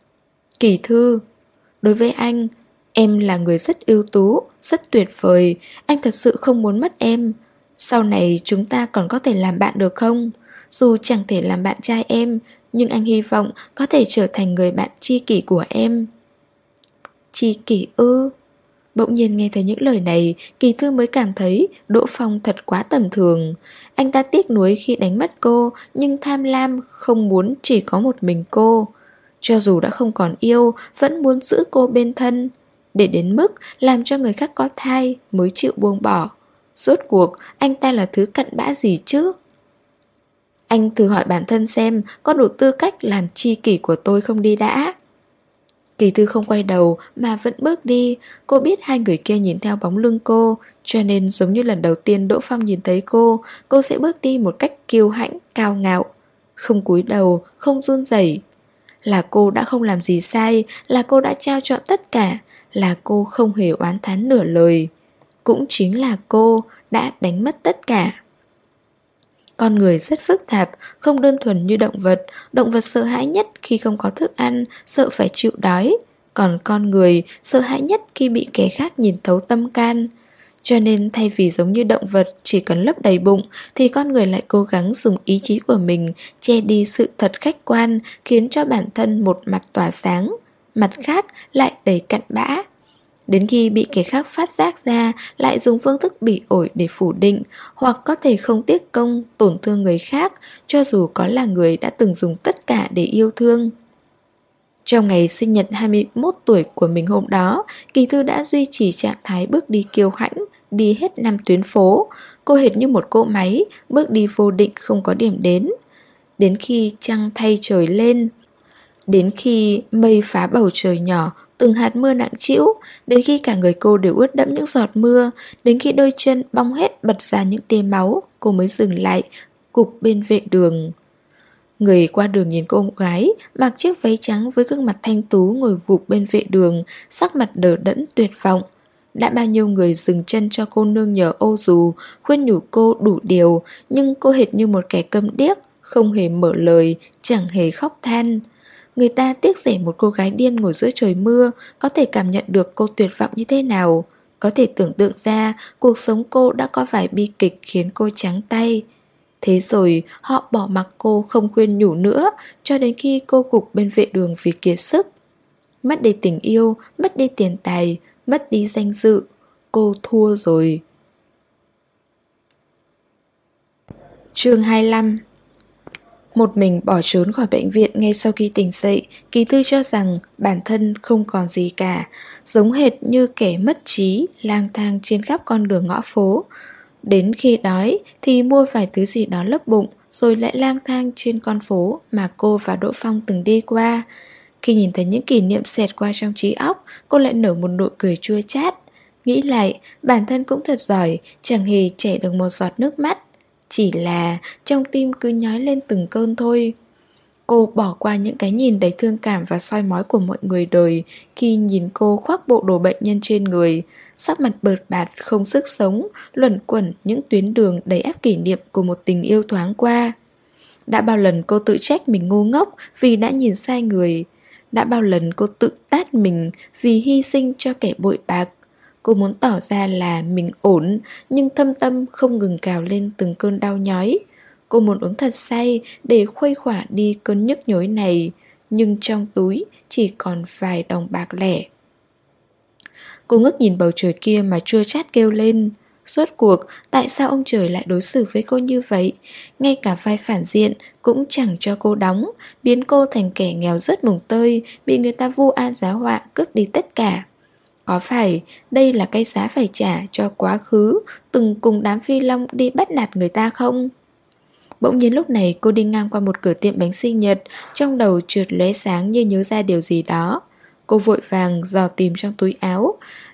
Kỳ thư, đối với anh, em là người rất ưu tú, rất tuyệt vời. Anh thật sự không muốn mất em. Sau này chúng ta còn có thể làm bạn được không? Dù chẳng thể làm bạn trai em, nhưng anh hy vọng có thể trở thành người bạn tri kỷ của em. Tri kỷ ư? Bỗng nhiên nghe thấy những lời này, Kỳ thư mới cảm thấy Đỗ Phong thật quá tầm thường. Anh ta tiếc nuối khi đánh mất cô, nhưng tham lam không muốn chỉ có một mình cô. Cho dù đã không còn yêu, vẫn muốn giữ cô bên thân, để đến mức làm cho người khác có thai mới chịu buông bỏ. Rốt cuộc anh ta là thứ cặn bã gì chứ? Anh thử hỏi bản thân xem có đủ tư cách làm tri kỷ của tôi không đi đã. Kỳ thư không quay đầu mà vẫn bước đi. Cô biết hai người kia nhìn theo bóng lưng cô, cho nên giống như lần đầu tiên Đỗ Phong nhìn thấy cô sẽ bước đi một cách kiêu hãnh, cao ngạo, không cúi đầu, không run rẩy. Là cô đã không làm gì sai, là cô đã trao trọn tất cả, là cô không hề oán thán nửa lời. Cũng chính là cô đã đánh mất tất cả. Con người rất phức tạp, không đơn thuần như động vật. Động vật sợ hãi nhất khi không có thức ăn, sợ phải chịu đói. Còn con người sợ hãi nhất khi bị kẻ khác nhìn thấu tâm can. Cho nên thay vì giống như động vật chỉ cần lấp đầy bụng, thì con người lại cố gắng dùng ý chí của mình che đi sự thật khách quan, khiến cho bản thân một mặt tỏa sáng, mặt khác lại đầy cặn bã. Đến khi bị kẻ khác phát giác ra, lại dùng phương thức bỉ ổi để phủ định, hoặc có thể không tiếc công tổn thương người khác, cho dù có là người đã từng dùng tất cả để yêu thương. Trong ngày sinh nhật 21 tuổi của mình hôm đó, Kỳ Thư đã duy trì trạng thái bước đi kiêu hãnh, đi hết 5 tuyến phố. Cô hệt như một cỗ máy, bước đi vô định không có điểm đến. Đến khi trăng thay trời lên, đến khi mây phá bầu trời nhỏ, từng hạt mưa nặng trĩu, đến khi cả người cô đều ướt đẫm những giọt mưa, đến khi đôi chân bong hết bật ra những tia máu, cô mới dừng lại, gục bên vệ đường. Người qua đường nhìn cô gái mặc chiếc váy trắng với gương mặt thanh tú ngồi gục bên vệ đường, sắc mặt đờ đẫn tuyệt vọng. Đã bao nhiêu người dừng chân cho cô nương nhờ ô dù, khuyên nhủ cô đủ điều, nhưng cô hệt như một kẻ câm điếc, không hề mở lời, chẳng hề khóc than. Người ta tiếc rẻ một cô gái điên ngồi giữa trời mưa, có thể cảm nhận được cô tuyệt vọng như thế nào. Có thể tưởng tượng ra cuộc sống cô đã có vài bi kịch khiến cô trắng tay. Thế rồi họ bỏ mặc cô không khuyên nhủ nữa, cho đến khi cô gục bên vệ đường vì kiệt sức. Mất đi tình yêu, mất đi tiền tài, mất đi danh dự. Cô thua rồi. Chương 25. Một mình bỏ trốn khỏi bệnh viện ngay sau khi tỉnh dậy, Kỳ Thư cho rằng bản thân không còn gì cả, giống hệt như kẻ mất trí, lang thang trên khắp con đường ngõ phố. Đến khi đói thì mua vài thứ gì đó lấp bụng, rồi lại lang thang trên con phố mà cô và Đỗ Phong từng đi qua. Khi nhìn thấy những kỷ niệm xẹt qua trong trí óc, cô lại nở một nụ cười chua chát. Nghĩ lại, bản thân cũng thật giỏi, chẳng hề chảy được một giọt nước mắt. Chỉ là trong tim cứ nhói lên từng cơn thôi. Cô bỏ qua những cái nhìn đầy thương cảm và soi mói của mọi người đời khi nhìn cô khoác bộ đồ bệnh nhân trên người, sắc mặt bợt bạt không sức sống, luẩn quẩn những tuyến đường đầy áp kỷ niệm của một tình yêu thoáng qua. Đã bao lần cô tự trách mình ngu ngốc vì đã nhìn sai người. Đã bao lần cô tự tát mình vì hy sinh cho kẻ bội bạc. Cô muốn tỏ ra là mình ổn, nhưng thâm tâm không ngừng cào lên từng cơn đau nhói. Cô muốn uống thật say để khuây khỏa đi cơn nhức nhối này, nhưng trong túi chỉ còn vài đồng bạc lẻ. Cô ngước nhìn bầu trời kia mà chua chát kêu lên. Rốt cuộc, tại sao ông trời lại đối xử với cô như vậy? Ngay cả vai phản diện cũng chẳng cho cô đóng, biến cô thành kẻ nghèo rớt mồng tơi, bị người ta vu oan giá họa cướp đi tất cả. Có phải đây là cái giá phải trả cho quá khứ từng cùng đám phi long đi bắt nạt người ta không? Bỗng nhiên lúc này cô đi ngang qua một cửa tiệm bánh sinh nhật, trong đầu chợt lóe sáng như nhớ ra điều gì đó. Cô vội vàng dò tìm trong túi áo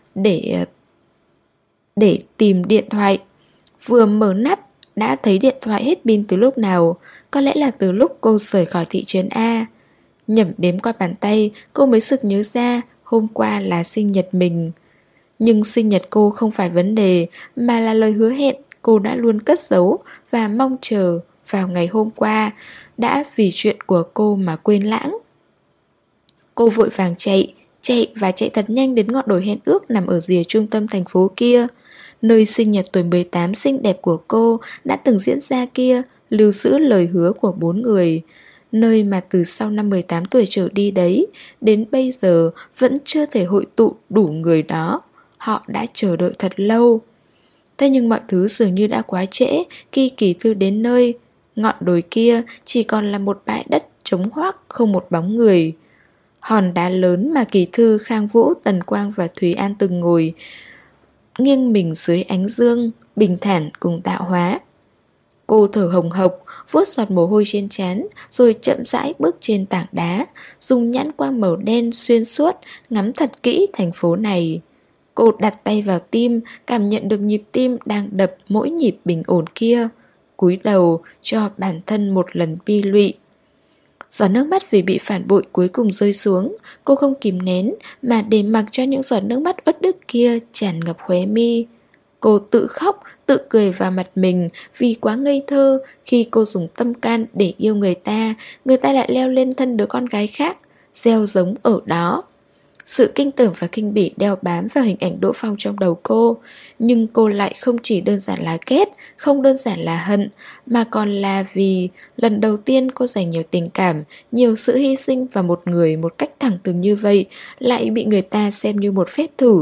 để tìm điện thoại. Vừa mở nắp đã thấy điện thoại hết pin từ lúc nào, có lẽ là từ lúc cô rời khỏi thị trấn A. Nhẩm đếm qua bàn tay, cô mới sực nhớ ra hôm qua là sinh nhật mình. Nhưng sinh nhật cô không phải vấn đề, mà là lời hứa hẹn cô đã luôn cất giấu và mong chờ vào ngày hôm qua, đã vì chuyện của cô mà quên lãng. Cô vội vàng chạy và chạy thật nhanh đến ngọn đồi hẹn ước nằm ở rìa trung tâm thành phố kia. Nơi sinh nhật tuổi 18 xinh đẹp của cô đã từng diễn ra kia, lưu giữ lời hứa của 4 người. Nơi mà từ sau năm 18 tuổi trở đi đấy, đến bây giờ vẫn chưa thể hội tụ đủ người đó. Họ đã chờ đợi thật lâu. Thế nhưng mọi thứ dường như đã quá trễ khi Kỳ Thư đến nơi. Ngọn đồi kia chỉ còn là một bãi đất trống hoác, không một bóng người. Hòn đá lớn mà Kỳ Thư, Khang Vũ, Tần Quang và Thúy An từng ngồi, nghiêng mình dưới ánh dương, bình thản cùng tạo hóa. Cô thở hồng hộc, vuốt giọt mồ hôi trên trán, rồi chậm rãi bước trên tảng đá, dùng nhãn quang màu đen xuyên suốt, ngắm thật kỹ thành phố này. Cô đặt tay vào tim, cảm nhận được nhịp tim đang đập mỗi nhịp bình ổn kia. Cúi đầu cho bản thân một lần bi lụy. Giọt nước mắt vì bị phản bội cuối cùng rơi xuống. Cô không kìm nén mà để mặc cho những giọt nước mắt uất ức kia tràn ngập khóe mi. Cô tự khóc, tự cười vào mặt mình vì quá ngây thơ. Khi cô dùng tâm can để yêu người ta lại leo lên thân đứa con gái khác, gieo giống ở đó. Sự kinh tởm và kinh bỉ đeo bám vào hình ảnh Đỗ Phong trong đầu cô. Nhưng cô lại không chỉ đơn giản là ghét, không đơn giản là hận, mà còn là vì lần đầu tiên cô dành nhiều tình cảm, nhiều sự hy sinh vào một người một cách thẳng thừng như vậy, lại bị người ta xem như một phép thử.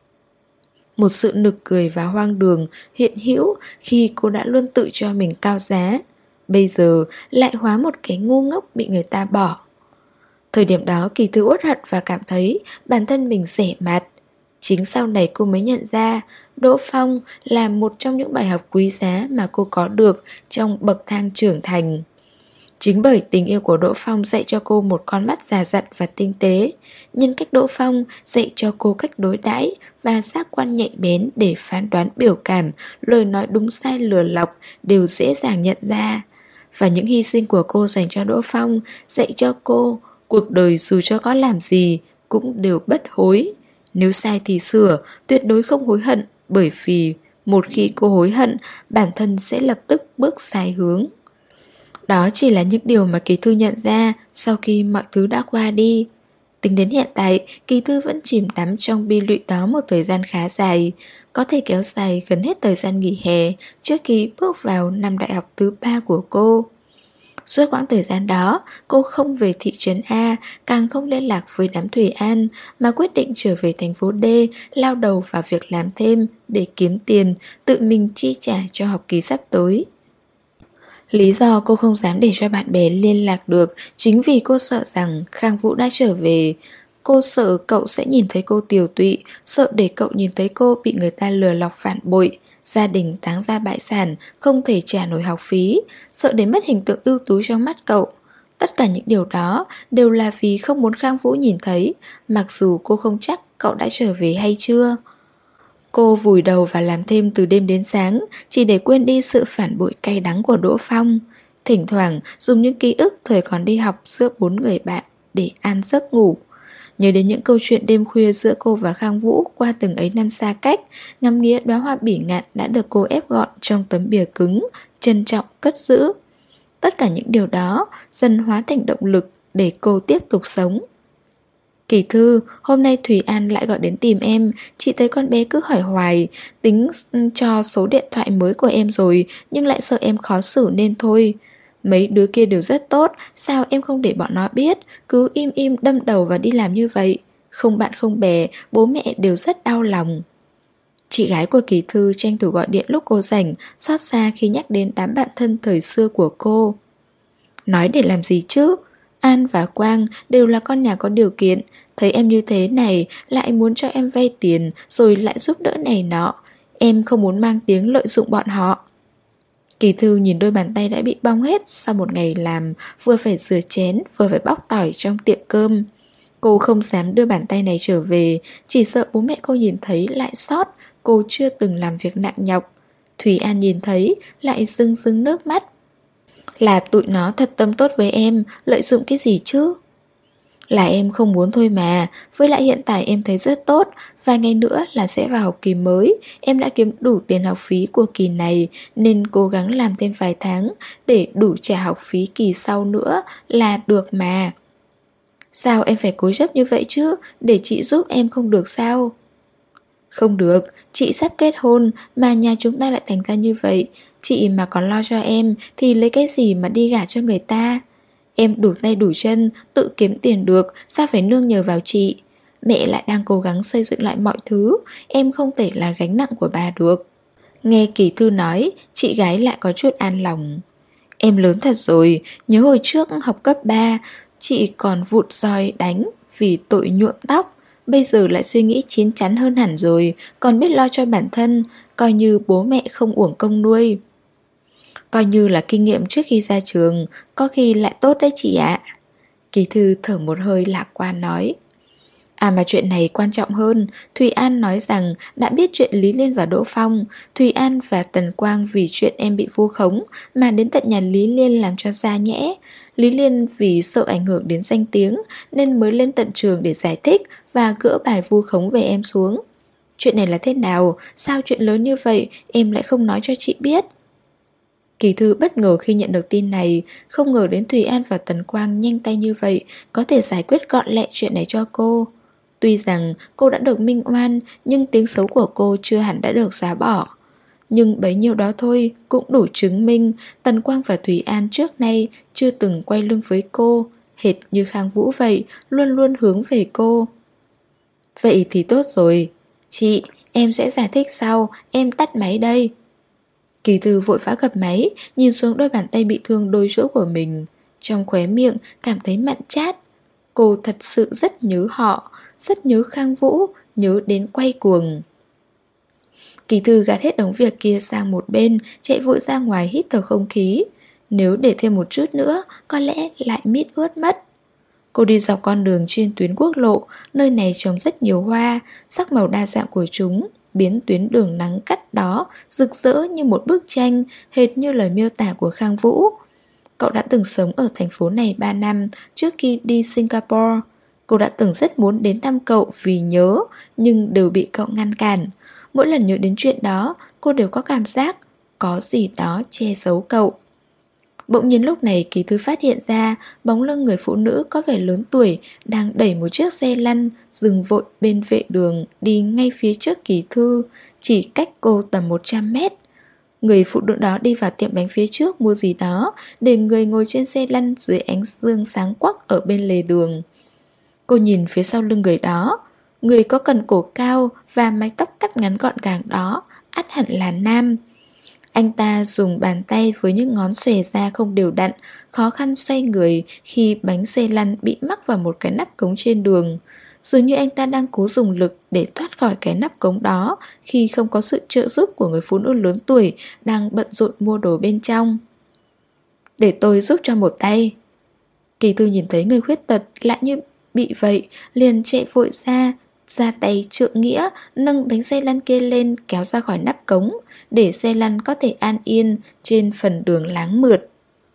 Một sự nực cười và hoang đường hiện hữu khi cô đã luôn tự cho mình cao giá, bây giờ lại hóa một cái ngu ngốc bị người ta bỏ. Thời điểm đó Kỳ Thư uất hận và cảm thấy bản thân mình rẻ mạt. Chính sau này cô mới nhận ra Đỗ Phong là một trong những bài học quý giá mà cô có được trong bậc thang trưởng thành. Chính bởi tình yêu của Đỗ Phong dạy cho cô một con mắt già dặn và tinh tế. Nhân cách Đỗ Phong dạy cho cô cách đối đãi và giác quan nhạy bén để phán đoán biểu cảm, lời nói đúng sai lừa lọc đều dễ dàng nhận ra. Và những hy sinh của cô dành cho Đỗ Phong dạy cho cô cuộc đời dù cho có làm gì cũng đều bất hối. Nếu sai thì sửa, tuyệt đối không hối hận, bởi vì một khi cô hối hận, bản thân sẽ lập tức bước sai hướng. Đó chỉ là những điều mà Kỳ Thư nhận ra sau khi mọi thứ đã qua đi. Tính đến hiện tại, Kỳ Thư vẫn chìm đắm trong bi lụy đó một thời gian khá dài, có thể kéo dài gần hết thời gian nghỉ hè trước khi bước vào năm đại học thứ 3 của cô. Suốt quãng thời gian đó, cô không về thị trấn A, càng không liên lạc với đám Thủy An, mà quyết định trở về thành phố D, lao đầu vào việc làm thêm để kiếm tiền, tự mình chi trả cho học kỳ sắp tới. Lý do cô không dám để cho bạn bè liên lạc được chính vì cô sợ rằng Khang Vũ đã trở về. Cô sợ cậu sẽ nhìn thấy cô tiều tụy, sợ để cậu nhìn thấy cô bị người ta lừa lọc phản bội, gia đình táng ra bại sản, không thể trả nổi học phí, sợ đến mất hình tượng ưu tú trong mắt cậu. Tất cả những điều đó đều là vì không muốn Khang Vũ nhìn thấy, mặc dù cô không chắc cậu đã trở về hay chưa. Cô vùi đầu và làm thêm từ đêm đến sáng, chỉ để quên đi sự phản bội cay đắng của Đỗ Phong. Thỉnh thoảng dùng những ký ức thời còn đi học giữa 4 người bạn để an giấc ngủ. Nhớ đến những câu chuyện đêm khuya giữa cô và Khang Vũ qua từng ấy năm xa cách, ngắm nghía đóa hoa bỉ ngạn đã được cô ép gọn trong tấm bìa cứng, trân trọng cất giữ. Tất cả những điều đó dần hóa thành động lực để cô tiếp tục sống. Kỳ Thư, hôm nay Thùy An lại gọi đến tìm em. Chị thấy con bé cứ hỏi hoài, tính cho số điện thoại mới của em rồi, nhưng lại sợ em khó xử nên thôi. Mấy đứa kia đều rất tốt, sao em không để bọn nó biết, cứ im im đâm đầu và đi làm như vậy. Không bạn không bè, bố mẹ đều rất đau lòng. Chị gái của Kỳ Thư tranh thủ gọi điện lúc cô rảnh, xót xa khi nhắc đến đám bạn thân thời xưa của cô. Nói để làm gì chứ? An và Quang đều là con nhà có điều kiện, thấy em như thế này lại muốn cho em vay tiền rồi lại giúp đỡ này nọ. Em không muốn mang tiếng lợi dụng bọn họ. Kỳ Thư nhìn đôi bàn tay đã bị bong hết sau một ngày làm, vừa phải rửa chén, vừa phải bóc tỏi trong tiệm cơm. Cô không dám đưa bàn tay này trở về, chỉ sợ bố mẹ cô nhìn thấy lại sót, cô chưa từng làm việc nặng nhọc. Thùy An nhìn thấy, lại rưng rưng nước mắt. Là tụi nó thật tâm tốt với em, lợi dụng cái gì chứ? Là em không muốn thôi mà, với lại hiện tại em thấy rất tốt, vài ngày nữa là sẽ vào học kỳ mới, em đã kiếm đủ tiền học phí của kỳ này nên cố gắng làm thêm vài tháng để đủ trả học phí kỳ sau nữa là được mà. Sao em phải cố chấp như vậy chứ, để chị giúp em không được sao? Không được, chị sắp kết hôn mà nhà chúng ta lại thành ra như vậy. Chị mà còn lo cho em thì lấy cái gì mà đi gả cho người ta? Em đủ tay đủ chân, tự kiếm tiền được, sao phải nương nhờ vào chị? Mẹ lại đang cố gắng xây dựng lại mọi thứ, em không thể là gánh nặng của bà được. Nghe Kỳ Thư nói, chị gái lại có chút an lòng. Em lớn thật rồi, nhớ hồi trước học cấp 3, chị còn vụt roi đánh vì tội nhuộm tóc. Bây giờ lại suy nghĩ chín chắn hơn hẳn rồi, còn biết lo cho bản thân, coi như bố mẹ không uổng công nuôi. Coi như là kinh nghiệm trước khi ra trường, có khi lại tốt đấy chị ạ. Kỳ Thư thở một hơi lạc quan nói. À mà chuyện này quan trọng hơn, Thùy An nói rằng đã biết chuyện Lý Liên và Đỗ Phong. Thùy An và Tần Quang vì chuyện em bị vu khống mà đến tận nhà Lý Liên làm cho ra nhẽ. Lý Liên vì sợ ảnh hưởng đến danh tiếng nên mới lên tận trường để giải thích và gỡ bài vu khống về em xuống. Chuyện này là thế nào? Sao chuyện lớn như vậy em lại không nói cho chị biết? Kỳ thư bất ngờ khi nhận được tin này, không ngờ đến Thùy An và Tần Quang nhanh tay như vậy, có thể giải quyết gọn lẹ chuyện này cho cô. Tuy rằng cô đã được minh oan, nhưng tiếng xấu của cô chưa hẳn đã được xóa bỏ. Nhưng bấy nhiêu đó thôi cũng đủ chứng minh Tần Quang và Thùy An trước nay chưa từng quay lưng với cô, hệt như Khang Vũ vậy, luôn luôn hướng về cô. Vậy thì tốt rồi. Chị, em sẽ giải thích sau, em tắt máy đây. Kỳ thư vội vã gập máy, nhìn xuống đôi bàn tay bị thương đôi chỗ của mình. Trong khóe miệng cảm thấy mặn chát. Cô thật sự rất nhớ họ, rất nhớ Khang Vũ, nhớ đến quay cuồng. Kỳ thư gạt hết đống việc kia sang một bên, chạy vội ra ngoài hít thở không khí. Nếu để thêm một chút nữa, có lẽ lại mít ướt mất. Cô đi dọc con đường trên tuyến quốc lộ, nơi này trồng rất nhiều hoa, sắc màu đa dạng của chúng biến tuyến đường nắng cắt đó rực rỡ như một bức tranh, hệt như lời miêu tả của Khang Vũ. Cậu đã từng sống ở thành phố này 3 năm trước khi đi Singapore. Cô đã từng rất muốn đến thăm cậu vì nhớ, nhưng đều bị cậu ngăn cản. Mỗi lần nhớ đến chuyện đó, cô đều có cảm giác có gì đó che giấu cậu. Bỗng nhiên lúc này Kỳ thư phát hiện ra bóng lưng người phụ nữ có vẻ lớn tuổi đang đẩy một chiếc xe lăn, dừng vội bên vệ đường đi ngay phía trước Kỳ thư, chỉ cách cô tầm 100 mét. Người phụ nữ đó đi vào tiệm bánh phía trước mua gì đó, để người ngồi trên xe lăn dưới ánh dương sáng quắc ở bên lề đường. Cô nhìn phía sau lưng người đó, người có cần cổ cao và mái tóc cắt ngắn gọn gàng đó, ắt hẳn là nam. Anh ta dùng bàn tay với những ngón xòe ra không đều đặn, khó khăn xoay người khi bánh xe lăn bị mắc vào một cái nắp cống trên đường. Dường như anh ta đang cố dùng lực để thoát khỏi cái nắp cống đó khi không có sự trợ giúp của người phụ nữ lớn tuổi đang bận rộn mua đồ bên trong. Để tôi giúp cho một tay. Kỳ thư nhìn thấy người khuyết tật lại như bị vậy, liền chạy vội ra tay trượng nghĩa, nâng bánh xe lăn kia lên kéo ra khỏi nắp cống, để xe lăn có thể an yên trên phần đường láng mượt.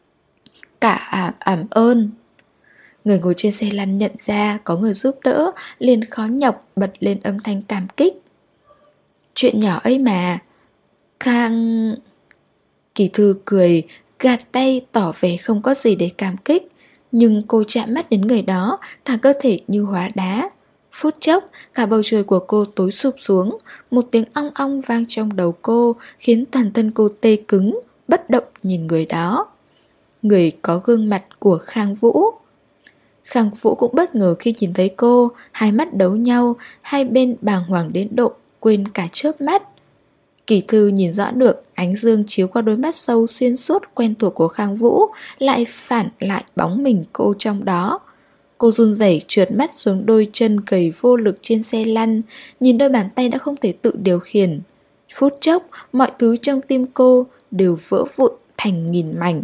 Ảm ơn. Người ngồi trên xe lăn nhận ra có người giúp đỡ, liền khó nhọc bật lên âm thanh cảm kích. Chuyện nhỏ ấy mà. Khang... Kỳ thư cười, gạt tay tỏ vẻ không có gì để cảm kích. Nhưng cô chạm mắt đến người đó, cả cơ thể như hóa đá. Phút chốc, cả bầu trời của cô tối sụp xuống. Một tiếng ong ong vang trong đầu cô, khiến toàn thân cô tê cứng, bất động nhìn người đó. Người có gương mặt của Khang Vũ. Khang Vũ cũng bất ngờ khi nhìn thấy cô, hai mắt đấu nhau, hai bên bàng hoàng đến độ quên cả chớp mắt. Kỳ thư nhìn rõ được ánh dương chiếu qua đôi mắt sâu xuyên suốt quen thuộc của Khang Vũ, lại phản lại bóng mình cô trong đó. Cô run rẩy trượt mắt xuống đôi chân gầy vô lực trên xe lăn, nhìn đôi bàn tay đã không thể tự điều khiển. Phút chốc, mọi thứ trong tim cô đều vỡ vụn thành nghìn mảnh.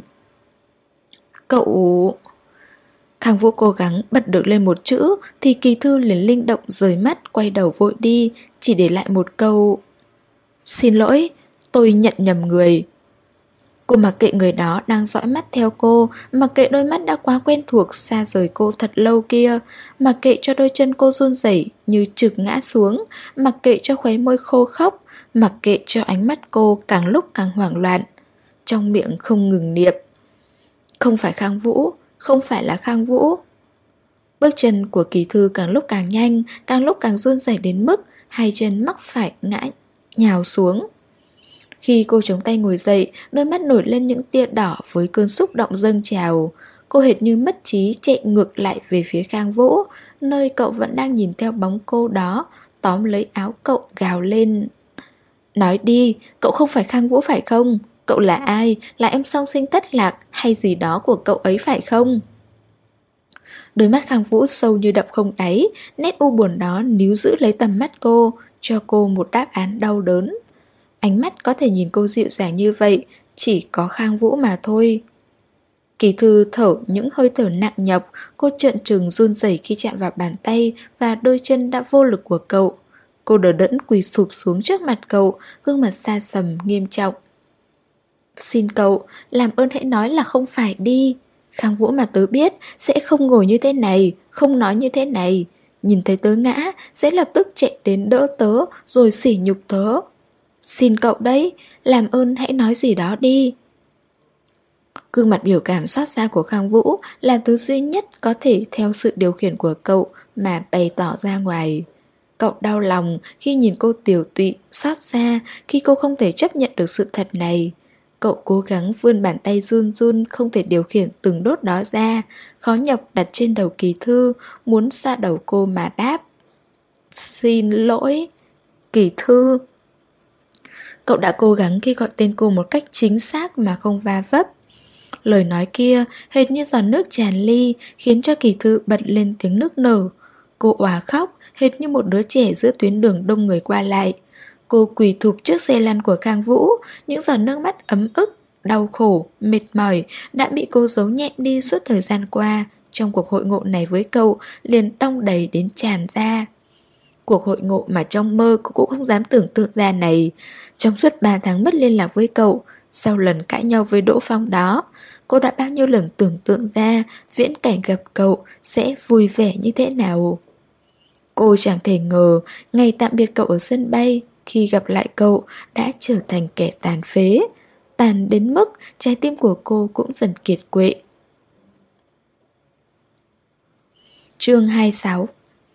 Cậu... Khang Vũ cố gắng bật được lên một chữ, thì Kỳ thư liền linh động rời mắt, quay đầu vội đi, chỉ để lại một câu: Xin lỗi, tôi nhận nhầm người. Cô mặc kệ người đó đang dõi mắt theo cô, mặc kệ đôi mắt đã quá quen thuộc xa rời cô thật lâu kia, mặc kệ cho đôi chân cô run rẩy như trực ngã xuống, mặc kệ cho khóe môi khô khốc, mặc kệ cho ánh mắt cô càng lúc càng hoảng loạn. Trong miệng không ngừng niệm: Không phải Khang Vũ, không phải là Khang Vũ. Bước chân của Kỳ thư càng lúc càng nhanh, càng lúc càng run rẩy đến mức hai chân mắc phải ngã nhào xuống. Khi cô chống tay ngồi dậy, đôi mắt nổi lên những tia đỏ với cơn xúc động dâng trào. Cô hệt như mất trí chạy ngược lại về phía Khang Vũ, nơi cậu vẫn đang nhìn theo bóng cô đó, tóm lấy áo cậu gào lên: Nói đi, cậu không phải Khang Vũ phải không? Cậu là ai? Là em song sinh thất lạc hay gì đó của cậu ấy phải không? Đôi mắt Khang Vũ sâu như đậm không đáy, nét u buồn đó níu giữ lấy tầm mắt cô, cho cô một đáp án đau đớn. Ánh mắt có thể nhìn cô dịu dàng như vậy chỉ có Khang Vũ mà thôi. Kỳ thư thở những hơi thở nặng nhọc, cô trợn trừng run rẩy khi chạm vào bàn tay và đôi chân đã vô lực của cậu. Cô đờ đẫn quỳ sụp xuống trước mặt cậu, gương mặt xa sầm nghiêm trọng. Xin cậu, làm ơn hãy nói là không phải đi. Khang Vũ mà tớ biết sẽ không ngồi như thế này, không nói như thế này. nhìn thấy tớ ngã sẽ lập tức chạy đến đỡ tớ rồi sỉ nhục tớ. Xin cậu đấy, làm ơn hãy nói gì đó đi. Gương mặt biểu cảm xót xa của Khang Vũ là thứ duy nhất có thể theo sự điều khiển của cậu mà bày tỏ ra ngoài. Cậu đau lòng khi nhìn cô tiểu tụy, xót xa khi cô không thể chấp nhận được sự thật này. Cậu cố gắng vươn bàn tay run run không thể điều khiển từng đốt đó ra, khó nhọc đặt trên đầu Kỳ Thư, muốn xoa đầu cô mà đáp. Xin lỗi, Kỳ Thư. Cậu đã cố gắng khi gọi tên cô một cách chính xác mà không va vấp. Lời nói kia hệt như giọt nước tràn ly, khiến cho Kỳ Thư bật lên tiếng nức nở. Cô òa khóc hệt như một đứa trẻ giữa tuyến đường đông người qua lại. Cô quỳ thụp trước xe lăn của Khang Vũ, những giọt nước mắt ấm ức, đau khổ, mệt mỏi đã bị cô giấu nhẹm đi suốt thời gian qua. Trong cuộc hội ngộ này với cậu liền đong đầy đến tràn ra. Cuộc hội ngộ mà trong mơ cô cũng không dám tưởng tượng ra này. Trong suốt 3 tháng mất liên lạc với cậu, sau lần cãi nhau với Đỗ Phong đó, cô đã bao nhiêu lần tưởng tượng ra viễn cảnh gặp cậu sẽ vui vẻ như thế nào. Cô chẳng thể ngờ ngày tạm biệt cậu ở sân bay, khi gặp lại cậu đã trở thành kẻ tàn phế, tàn đến mức trái tim của cô cũng dần kiệt quệ. Chương 26.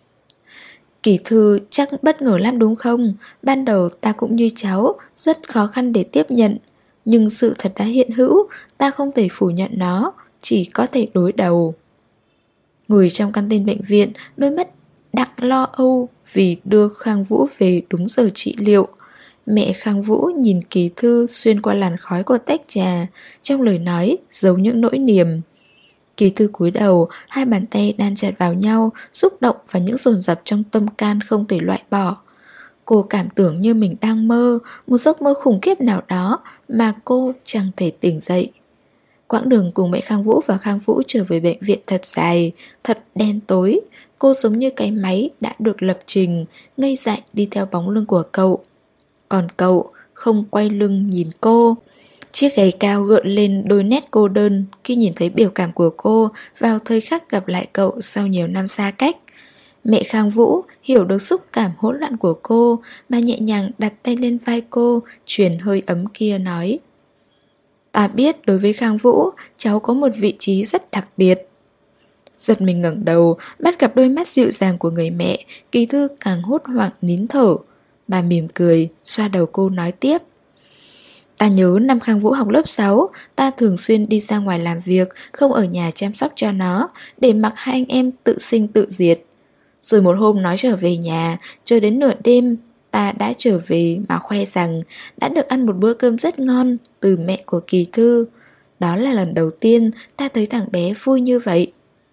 Kỳ Thư chắc bất ngờ lắm đúng không? Ban đầu ta cũng như cháu, rất khó khăn để tiếp nhận. Nhưng sự thật đã hiện hữu, ta không thể phủ nhận nó, chỉ có thể đối đầu. Ngồi trong căn tin bệnh viện, đôi mắt Đặng lo âu vì đưa Khang Vũ về đúng giờ trị liệu. Mẹ Khang Vũ nhìn Kỳ Thư xuyên qua làn khói của tách trà, trong lời nói giấu những nỗi niềm. Kỳ Thư cúi đầu, hai bàn tay đan chặt vào nhau, xúc động và những dồn dập trong tâm can không thể loại bỏ. Cô cảm tưởng như mình đang mơ, một giấc mơ khủng khiếp nào đó mà cô chẳng thể tỉnh dậy. Quãng đường cùng mẹ Khang Vũ và Khang Vũ trở về bệnh viện thật dài, thật đen tối. Cô giống như cái máy đã được lập trình, ngây dại đi theo bóng lưng của cậu. Còn cậu không quay lưng nhìn cô. Chiếc gáy cao gợn lên đôi nét cô đơn khi nhìn thấy biểu cảm của cô vào thời khắc gặp lại cậu sau nhiều năm xa cách. Mẹ Khang Vũ hiểu được xúc cảm hỗn loạn của cô, mà nhẹ nhàng đặt tay lên vai cô, truyền hơi ấm kia nói: Ta biết đối với Khang Vũ, cháu có một vị trí rất đặc biệt. Giật mình ngẩng đầu, bắt gặp đôi mắt dịu dàng của người mẹ, Kỳ Thư càng hốt hoảng nín thở. Bà mỉm cười, xoa đầu cô nói tiếp: Ta nhớ năm Khang Vũ học lớp 6, ta thường xuyên đi ra ngoài làm việc, không ở nhà chăm sóc cho nó, để mặc hai anh em tự sinh tự diệt. Rồi một hôm nó trở về nhà, chờ đến nửa đêm, ta đã trở về mà khoe rằng đã được ăn một bữa cơm rất ngon từ mẹ của Kỳ Thư. Đó là lần đầu tiên ta thấy thằng bé vui như vậy.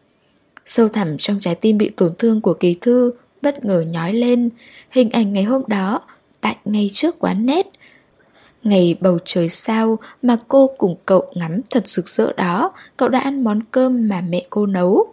Sâu thẳm trong trái tim bị tổn thương của Kỳ Thư bất ngờ nhói lên. Hình ảnh ngày hôm đó tại ngay trước quán nét, ngày bầu trời sao mà cô cùng cậu ngắm thật rực rỡ đó, cậu đã ăn món cơm mà mẹ cô nấu.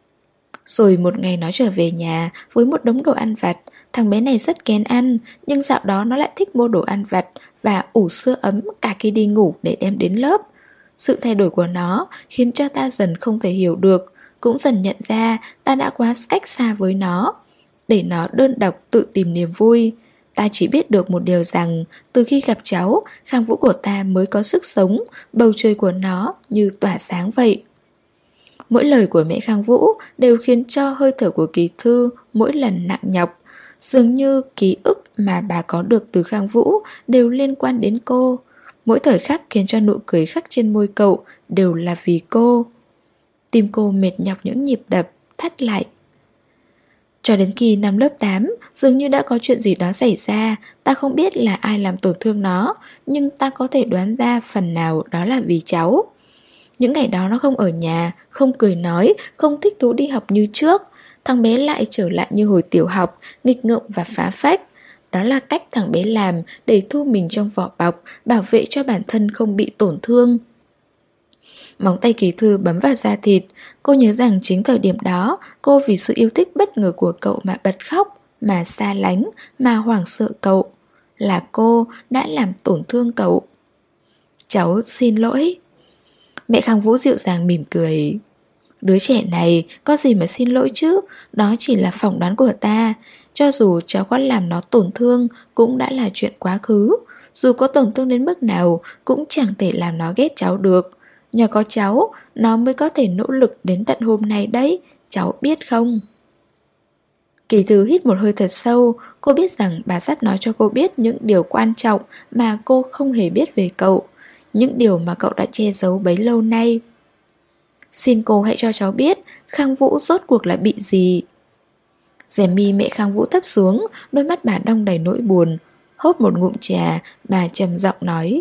Rồi một ngày nó trở về nhà với một đống đồ ăn vặt. Thằng bé này rất kén ăn, nhưng dạo đó nó lại thích mua đồ ăn vặt và ủ sữa ấm cả khi đi ngủ để đem đến lớp. Sự thay đổi của nó khiến cho ta dần không thể hiểu được, cũng dần nhận ra ta đã quá cách xa với nó, để nó đơn độc tự tìm niềm vui. Ta chỉ biết được một điều rằng từ khi gặp cháu, Khang Vũ của ta mới có sức sống, bầu trời của nó như tỏa sáng vậy. Mỗi lời của mẹ Khang Vũ đều khiến cho hơi thở của Kỳ Thư mỗi lần nặng nhọc. Dường như ký ức mà bà có được từ Khang Vũ đều liên quan đến cô. Mỗi thời khắc khiến cho nụ cười khắc trên môi cậu đều là vì cô. Tim cô mệt nhọc những nhịp đập, thắt lại. Cho đến khi năm lớp 8, dường như đã có chuyện gì đó xảy ra. Ta không biết là ai làm tổn thương nó, nhưng ta có thể đoán ra phần nào đó là vì cháu. Những ngày đó nó không ở nhà, không cười nói, không thích thú đi học như trước. Thằng bé lại trở lại như hồi tiểu học, nghịch ngợm và phá phách. Đó là cách thằng bé làm để thu mình trong vỏ bọc, bảo vệ cho bản thân không bị tổn thương. Móng tay Kỳ Thư bấm vào da thịt. Cô nhớ rằng chính thời điểm đó, cô vì sự yêu thích bất ngờ của cậu mà bật khóc, mà xa lánh, mà hoảng sợ cậu. Là cô đã làm tổn thương cậu. Cháu xin lỗi. Mẹ Khang Vũ dịu dàng mỉm cười. Đứa trẻ này có gì mà xin lỗi chứ, đó chỉ là phỏng đoán của ta. Cho dù cháu có làm nó tổn thương cũng đã là chuyện quá khứ. Dù có tổn thương đến mức nào cũng chẳng thể làm nó ghét cháu được. Nhờ có cháu, nó mới có thể nỗ lực đến tận hôm nay đấy, cháu biết không? Kỳ Thư hít một hơi thật sâu, cô biết rằng bà sắp nói cho cô biết những điều quan trọng mà cô không hề biết về cậu, những điều mà cậu đã che giấu bấy lâu nay. Xin cô hãy cho cháu biết Khang Vũ rốt cuộc là bị gì. Rèm mi mẹ Khang Vũ thấp xuống, đôi mắt bà đong đầy nỗi buồn. Hớp một ngụm trà, bà trầm giọng nói: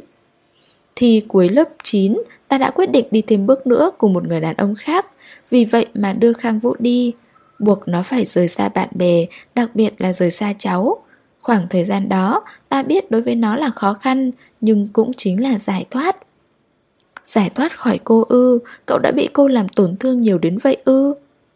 Thì cuối lớp 9, ta đã quyết định đi thêm bước nữa cùng một người đàn ông khác. Vì vậy mà đưa Khang Vũ đi, buộc nó phải rời xa bạn bè, đặc biệt là rời xa cháu. Khoảng thời gian đó, ta biết đối với nó là khó khăn, nhưng cũng chính là giải thoát. Giải thoát khỏi cô ư? Cậu đã bị cô làm tổn thương nhiều đến vậy ư?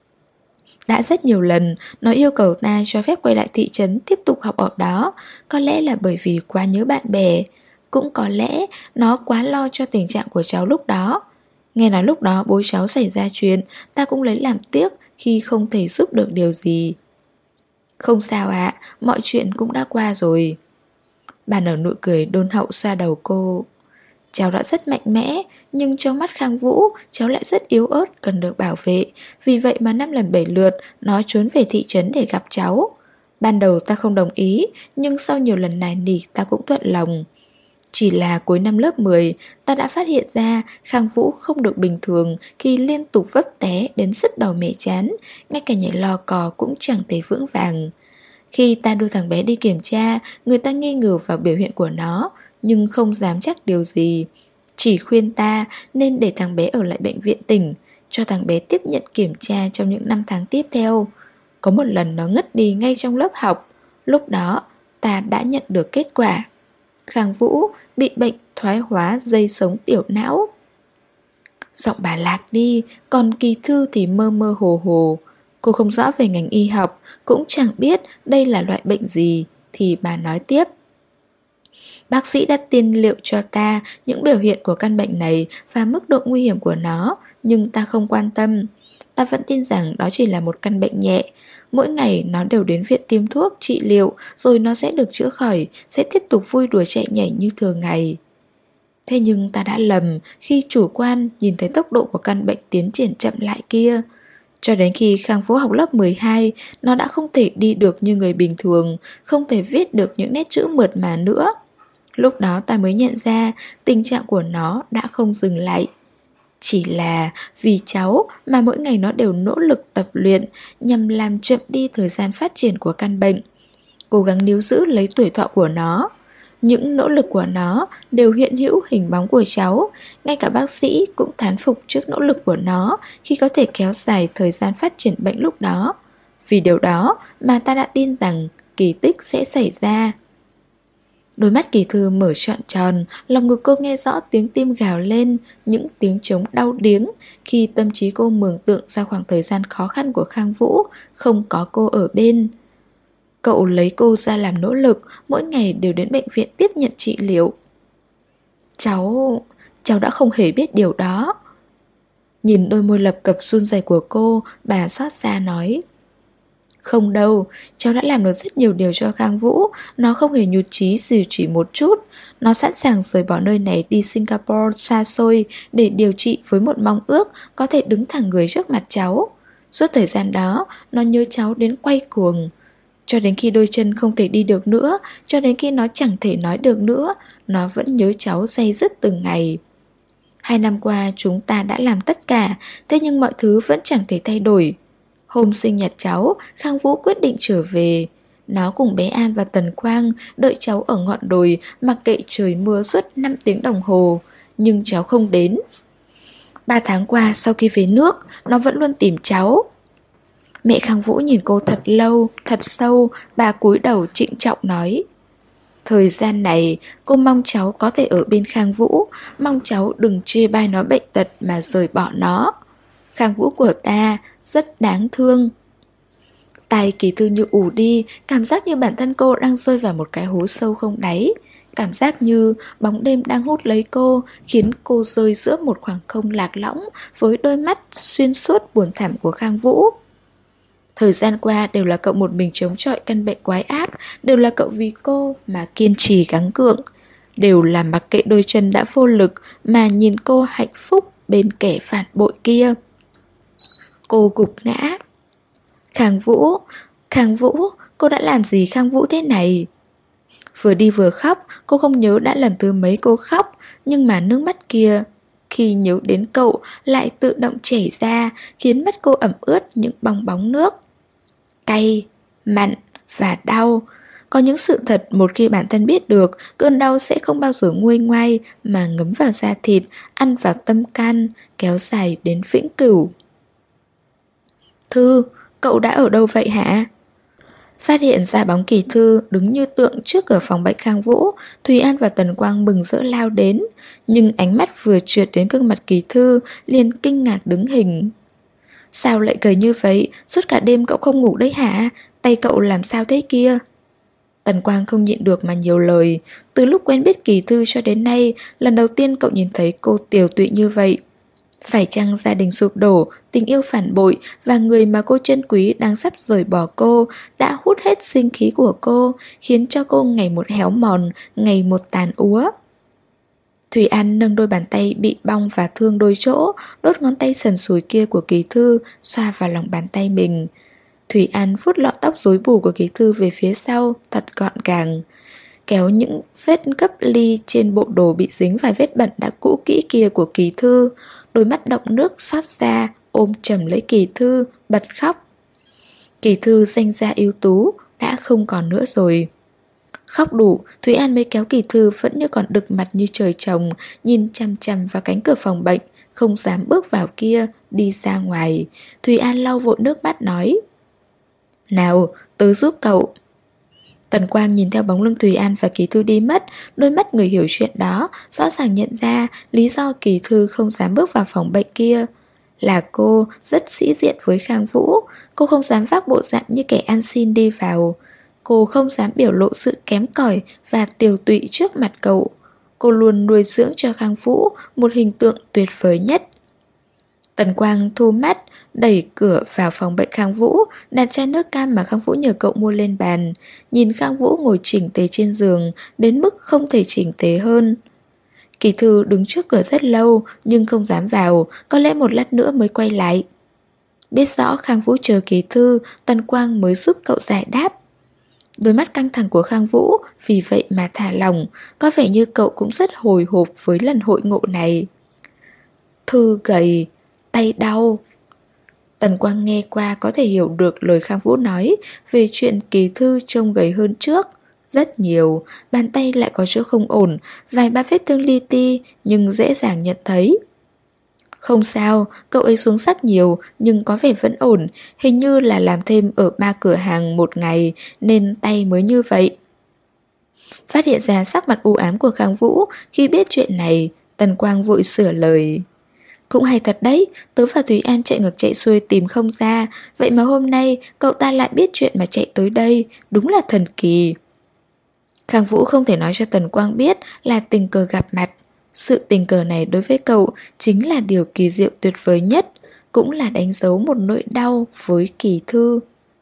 Đã rất nhiều lần, nó yêu cầu ta cho phép quay lại thị trấn tiếp tục học ở đó. Có lẽ là bởi vì quá nhớ bạn bè. Cũng có lẽ nó quá lo cho tình trạng của cháu lúc đó. Nghe nói lúc đó bố cháu xảy ra chuyện, ta cũng lấy làm tiếc khi không thể giúp được điều gì. Không sao ạ, mọi chuyện cũng đã qua rồi. Bà nở nụ cười đôn hậu xoa đầu cô. Cháu đã rất mạnh mẽ, nhưng trong mắt Khang Vũ, cháu lại rất yếu ớt, cần được bảo vệ. Vì vậy mà 5 lần 7 lượt, nó trốn về thị trấn để gặp cháu. Ban đầu ta không đồng ý, nhưng sau nhiều lần nài nỉ ta cũng thuận lòng. Chỉ là cuối năm lớp 10, ta đã phát hiện ra Khang Vũ không được bình thường khi liên tục vấp té đến sứt đầu mẻ chán, ngay cả nhảy lò cò cũng chẳng thấy vững vàng. Khi ta đưa thằng bé đi kiểm tra, người ta nghi ngờ vào biểu hiện của nó, nhưng không dám chắc điều gì. Chỉ khuyên ta nên để thằng bé ở lại bệnh viện tỉnh, cho thằng bé tiếp nhận kiểm tra trong những năm tháng tiếp theo. Có một lần nó ngất đi ngay trong lớp học. Lúc đó ta đã nhận được kết quả. Khang Vũ bị bệnh thoái hóa dây sống tiểu não. Giọng bà lạc đi, còn Kỳ Thư thì mơ mơ hồ hồ. Cô không rõ về ngành y học, cũng chẳng biết đây là loại bệnh gì, thì bà nói tiếp. Bác sĩ đã tiên liệu cho ta những biểu hiện của căn bệnh này và mức độ nguy hiểm của nó, nhưng ta không quan tâm. Ta vẫn tin rằng đó chỉ là một căn bệnh nhẹ. Mỗi ngày nó đều đến viện tiêm thuốc, trị liệu, rồi nó sẽ được chữa khỏi, sẽ tiếp tục vui đùa chạy nhảy như thường ngày. Thế nhưng ta đã lầm khi chủ quan nhìn thấy tốc độ của căn bệnh tiến triển chậm lại kia. Cho đến khi Khang Vũ học lớp 12, nó đã không thể đi được như người bình thường, không thể viết được những nét chữ mượt mà nữa. Lúc đó ta mới nhận ra tình trạng của nó đã không dừng lại. Chỉ là vì cháu mà mỗi ngày nó đều nỗ lực tập luyện nhằm làm chậm đi thời gian phát triển của căn bệnh, cố gắng níu giữ lấy tuổi thọ của nó. Những nỗ lực của nó đều hiện hữu hình bóng của cháu. Ngay cả bác sĩ cũng thán phục trước nỗ lực của nó khi có thể kéo dài thời gian phát triển bệnh lúc đó. Vì điều đó mà ta đã tin rằng kỳ tích sẽ xảy ra. Đôi mắt Kỳ Thư mở trọn tròn, lòng ngực cô nghe rõ tiếng tim gào lên, những tiếng trống đau điếng khi tâm trí cô mường tượng ra khoảng thời gian khó khăn của Khang Vũ, không có cô ở bên. Cậu lấy cô ra làm nỗ lực, mỗi ngày đều đến bệnh viện tiếp nhận trị liệu. Cháu đã không hề biết điều đó. Nhìn đôi môi lập cập run rẩy của cô, bà xót xa nói. Không đâu, cháu đã làm được rất nhiều điều cho Khang Vũ. Nó không hề nhụt chí dù chỉ một chút. Nó sẵn sàng rời bỏ nơi này đi Singapore xa xôi để điều trị với một mong ước có thể đứng thẳng người trước mặt cháu. Suốt thời gian đó, nó nhớ cháu đến quay cuồng. Cho đến khi đôi chân không thể đi được nữa, cho đến khi nó chẳng thể nói được nữa, nó vẫn nhớ cháu day dứt từng ngày. 2 năm qua chúng ta đã làm tất cả, thế nhưng mọi thứ vẫn chẳng thể thay đổi. Hôm sinh nhật cháu, Khang Vũ quyết định trở về. Nó cùng bé An và Tần Quang đợi cháu ở ngọn đồi mặc kệ trời mưa suốt 5 tiếng đồng hồ. Nhưng cháu không đến. 3 tháng qua sau khi về nước, nó vẫn luôn tìm cháu. Mẹ Khang Vũ nhìn cô thật lâu, thật sâu, bà cúi đầu trịnh trọng nói. Thời gian này, cô mong cháu có thể ở bên Khang Vũ, mong cháu đừng chê bai nó bệnh tật mà rời bỏ nó. Khang Vũ của ta rất đáng thương. Tai Kỳ Thư như ù đi, cảm giác như bản thân cô đang rơi vào một cái hố sâu không đáy. Cảm giác như bóng đêm đang hút lấy cô, khiến cô rơi giữa một khoảng không lạc lõng với đôi mắt xuyên suốt buồn thảm của Khang Vũ. Thời gian qua đều là cậu một mình chống chọi căn bệnh quái ác, đều là cậu vì cô mà kiên trì gắng gượng, đều là mặc kệ đôi chân đã vô lực mà nhìn cô hạnh phúc bên kẻ phản bội kia. Cô gục ngã. Khang Vũ, cô đã làm gì Khang Vũ thế này? Vừa đi vừa khóc, cô không nhớ đã lần thứ mấy cô khóc, nhưng mà nước mắt kia, khi nhớ đến cậu, lại tự động chảy ra, khiến mắt cô ẩm ướt những bong bóng nước. Cay, mặn và đau. Có những sự thật một khi bản thân biết được, cơn đau sẽ không bao giờ nguôi ngoai mà ngấm vào da thịt, ăn vào tâm can, kéo dài đến vĩnh cửu. Thư, cậu đã ở đâu vậy hả? Phát hiện ra bóng Kỳ Thư đứng như tượng trước cửa phòng bệnh Khang Vũ, Thùy An và Tần Quang mừng rỡ lao đến, nhưng ánh mắt vừa trượt đến gương mặt Kỳ Thư liền kinh ngạc đứng hình. Sao lại gầy như vậy? Suốt cả đêm cậu không ngủ đấy hả? Tay cậu làm sao thế kia? Tần Quang không nhịn được mà nhiều lời. Từ lúc quen biết Kỳ Thư cho đến nay, lần đầu tiên cậu nhìn thấy cô tiều tụy như vậy. Phải chăng gia đình sụp đổ, tình yêu phản bội và người mà cô trân quý đang sắp rời bỏ cô đã hút hết sinh khí của cô, khiến cho cô ngày một héo mòn, ngày một tàn úa. Thủy An nâng đôi bàn tay bị bong và thương đôi chỗ, đốt ngón tay sần sùi kia của Kỳ Thư xoa vào lòng bàn tay mình. Thủy An vuốt lọn tóc rối bù của Kỳ Thư về phía sau, thật gọn gàng. Kéo những vết gấp ly trên bộ đồ bị dính vài vết bẩn đã cũ kỹ kia của Kỳ Thư, đôi mắt đọng nước xót ra, ôm chầm lấy Kỳ Thư, bật khóc. Kỳ Thư danh gia ưu tú, đã không còn nữa rồi. Khóc đủ, Thúy An mới kéo Kỳ Thư vẫn như còn đực mặt như trời trồng, nhìn chằm chằm vào cánh cửa phòng bệnh, không dám bước vào kia, đi ra ngoài. Thúy An lau vội nước mắt nói: Nào, tớ giúp cậu. Tần Quang nhìn theo bóng lưng Thùy An và Kỳ Thư đi mất, đôi mắt người hiểu chuyện đó rõ ràng nhận ra lý do Kỳ Thư không dám bước vào phòng bệnh kia. Là cô rất sĩ diện với Khang Vũ, cô không dám vác bộ dạng như kẻ ăn xin đi vào. Cô không dám biểu lộ sự kém cỏi và tiều tụy trước mặt cậu. Cô luôn nuôi dưỡng cho Khang Vũ một hình tượng tuyệt vời nhất. Tần Quang thu mắt, đẩy cửa vào phòng bệnh Khang Vũ, đặt chai nước cam mà Khang Vũ nhờ cậu mua lên bàn. Nhìn Khang Vũ ngồi chỉnh tề trên giường, đến mức không thể chỉnh tề hơn. Kỳ Thư đứng trước cửa rất lâu, nhưng không dám vào, có lẽ một lát nữa mới quay lại. Biết rõ Khang Vũ chờ Kỳ Thư, Tần Quang mới giúp cậu giải đáp. Đôi mắt căng thẳng của Khang Vũ vì vậy mà thả lỏng, có vẻ như cậu cũng rất hồi hộp với lần hội ngộ này. Thư gầy, tay đau. Tần Quang nghe qua có thể hiểu được lời Khang Vũ nói về chuyện Kỳ Thư trông gầy hơn trước. Rất nhiều, bàn tay lại có chỗ không ổn, vài ba vết thương li ti nhưng dễ dàng nhận thấy. Không sao, cậu ấy xuống sắc nhiều nhưng có vẻ vẫn ổn, hình như là làm thêm ở 3 cửa hàng một ngày nên tay mới như vậy. Phát hiện ra sắc mặt u ám của Khang Vũ khi biết chuyện này, Tần Quang vội sửa lời. Cũng hay thật đấy, tớ và Thúy An chạy ngược chạy xuôi tìm không ra, vậy mà hôm nay cậu ta lại biết chuyện mà chạy tới đây, đúng là thần kỳ. Khang Vũ không thể nói cho Tần Quang biết là tình cờ gặp mặt. Sự tình cờ này đối với cậu chính là điều kỳ diệu tuyệt vời nhất, cũng là đánh dấu một nỗi đau với Kỳ Thư.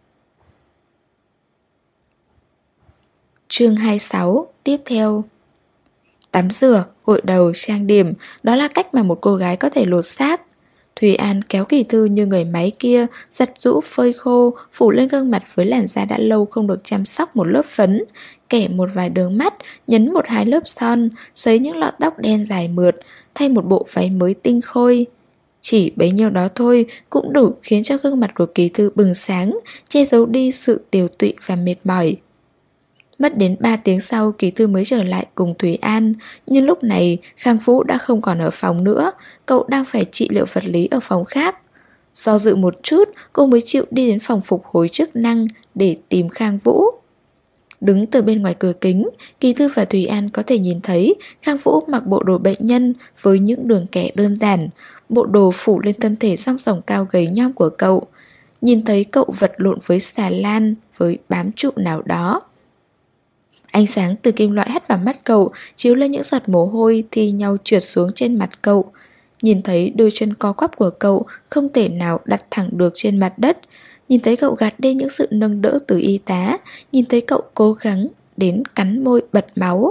Chương 26 tiếp theo. Tắm rửa, gội đầu, trang điểm, đó là cách mà một cô gái có thể lột xác. Thùy An kéo Kỳ Thư như người máy kia, giặt rũ phơi khô, phủ lên gương mặt với làn da đã lâu không được chăm sóc một lớp phấn, kẻ một vài đường mắt, nhấn một hai lớp son, sấy những lọn tóc đen dài mượt, thay một bộ váy mới tinh khôi. Chỉ bấy nhiêu đó thôi cũng đủ khiến cho gương mặt của Kỳ Thư bừng sáng, che giấu đi sự tiều tụy và mệt mỏi. Mất đến 3 tiếng sau Kỳ Thư mới trở lại cùng Thúy An. Nhưng lúc này Khang Vũ đã không còn ở phòng nữa, cậu đang phải trị liệu vật lý ở phòng khác. Do dự một chút, cô mới chịu đi đến phòng phục hồi chức năng để tìm Khang Vũ. Đứng từ bên ngoài cửa kính, Kỳ Thư và Thúy An có thể nhìn thấy Khang Vũ mặc bộ đồ bệnh nhân với những đường kẻ đơn giản, bộ đồ phủ lên thân thể song song cao gầy nhom của cậu. Nhìn thấy cậu vật lộn với xà lan, với bám trụ nào đó. Ánh sáng từ kim loại hắt vào mắt cậu, chiếu lên những giọt mồ hôi thi nhau trượt xuống trên mặt cậu. Nhìn thấy đôi chân co quắp của cậu không thể nào đặt thẳng được trên mặt đất. Nhìn thấy cậu gạt đi những sự nâng đỡ từ y tá. Nhìn thấy cậu cố gắng đến cắn môi bật máu.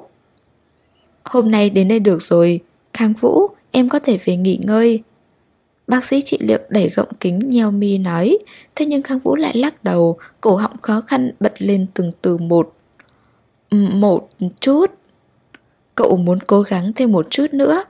Hôm nay đến đây được rồi, Khang Vũ, em có thể về nghỉ ngơi. Bác sĩ trị liệu đẩy gọng kính nheo mi nói. Thế nhưng Khang Vũ lại lắc đầu, cổ họng khó khăn bật lên từng từ một. Một chút. Cậu muốn cố gắng thêm một chút nữa.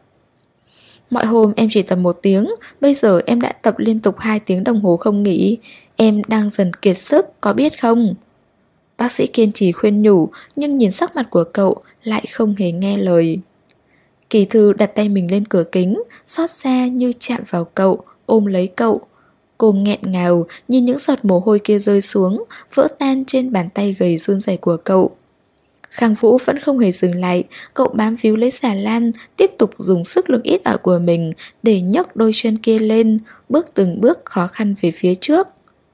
Mọi hôm em chỉ tập 1 tiếng, bây giờ em đã tập liên tục 2 tiếng đồng hồ không nghỉ. Em đang dần kiệt sức, có biết không? Bác sĩ kiên trì khuyên nhủ, nhưng nhìn sắc mặt của cậu lại không hề nghe lời. Kỳ thư đặt tay mình lên cửa kính, xót xa như chạm vào cậu, ôm lấy cậu. Cô nghẹn ngào, nhìn những giọt mồ hôi kia rơi xuống, vỡ tan trên bàn tay gầy run rẩy của cậu. Khang Vũ vẫn không hề dừng lại, cậu bám víu lấy xà lan, tiếp tục dùng sức lực ít ỏi của mình để nhấc đôi chân kia lên, bước từng bước khó khăn về phía trước.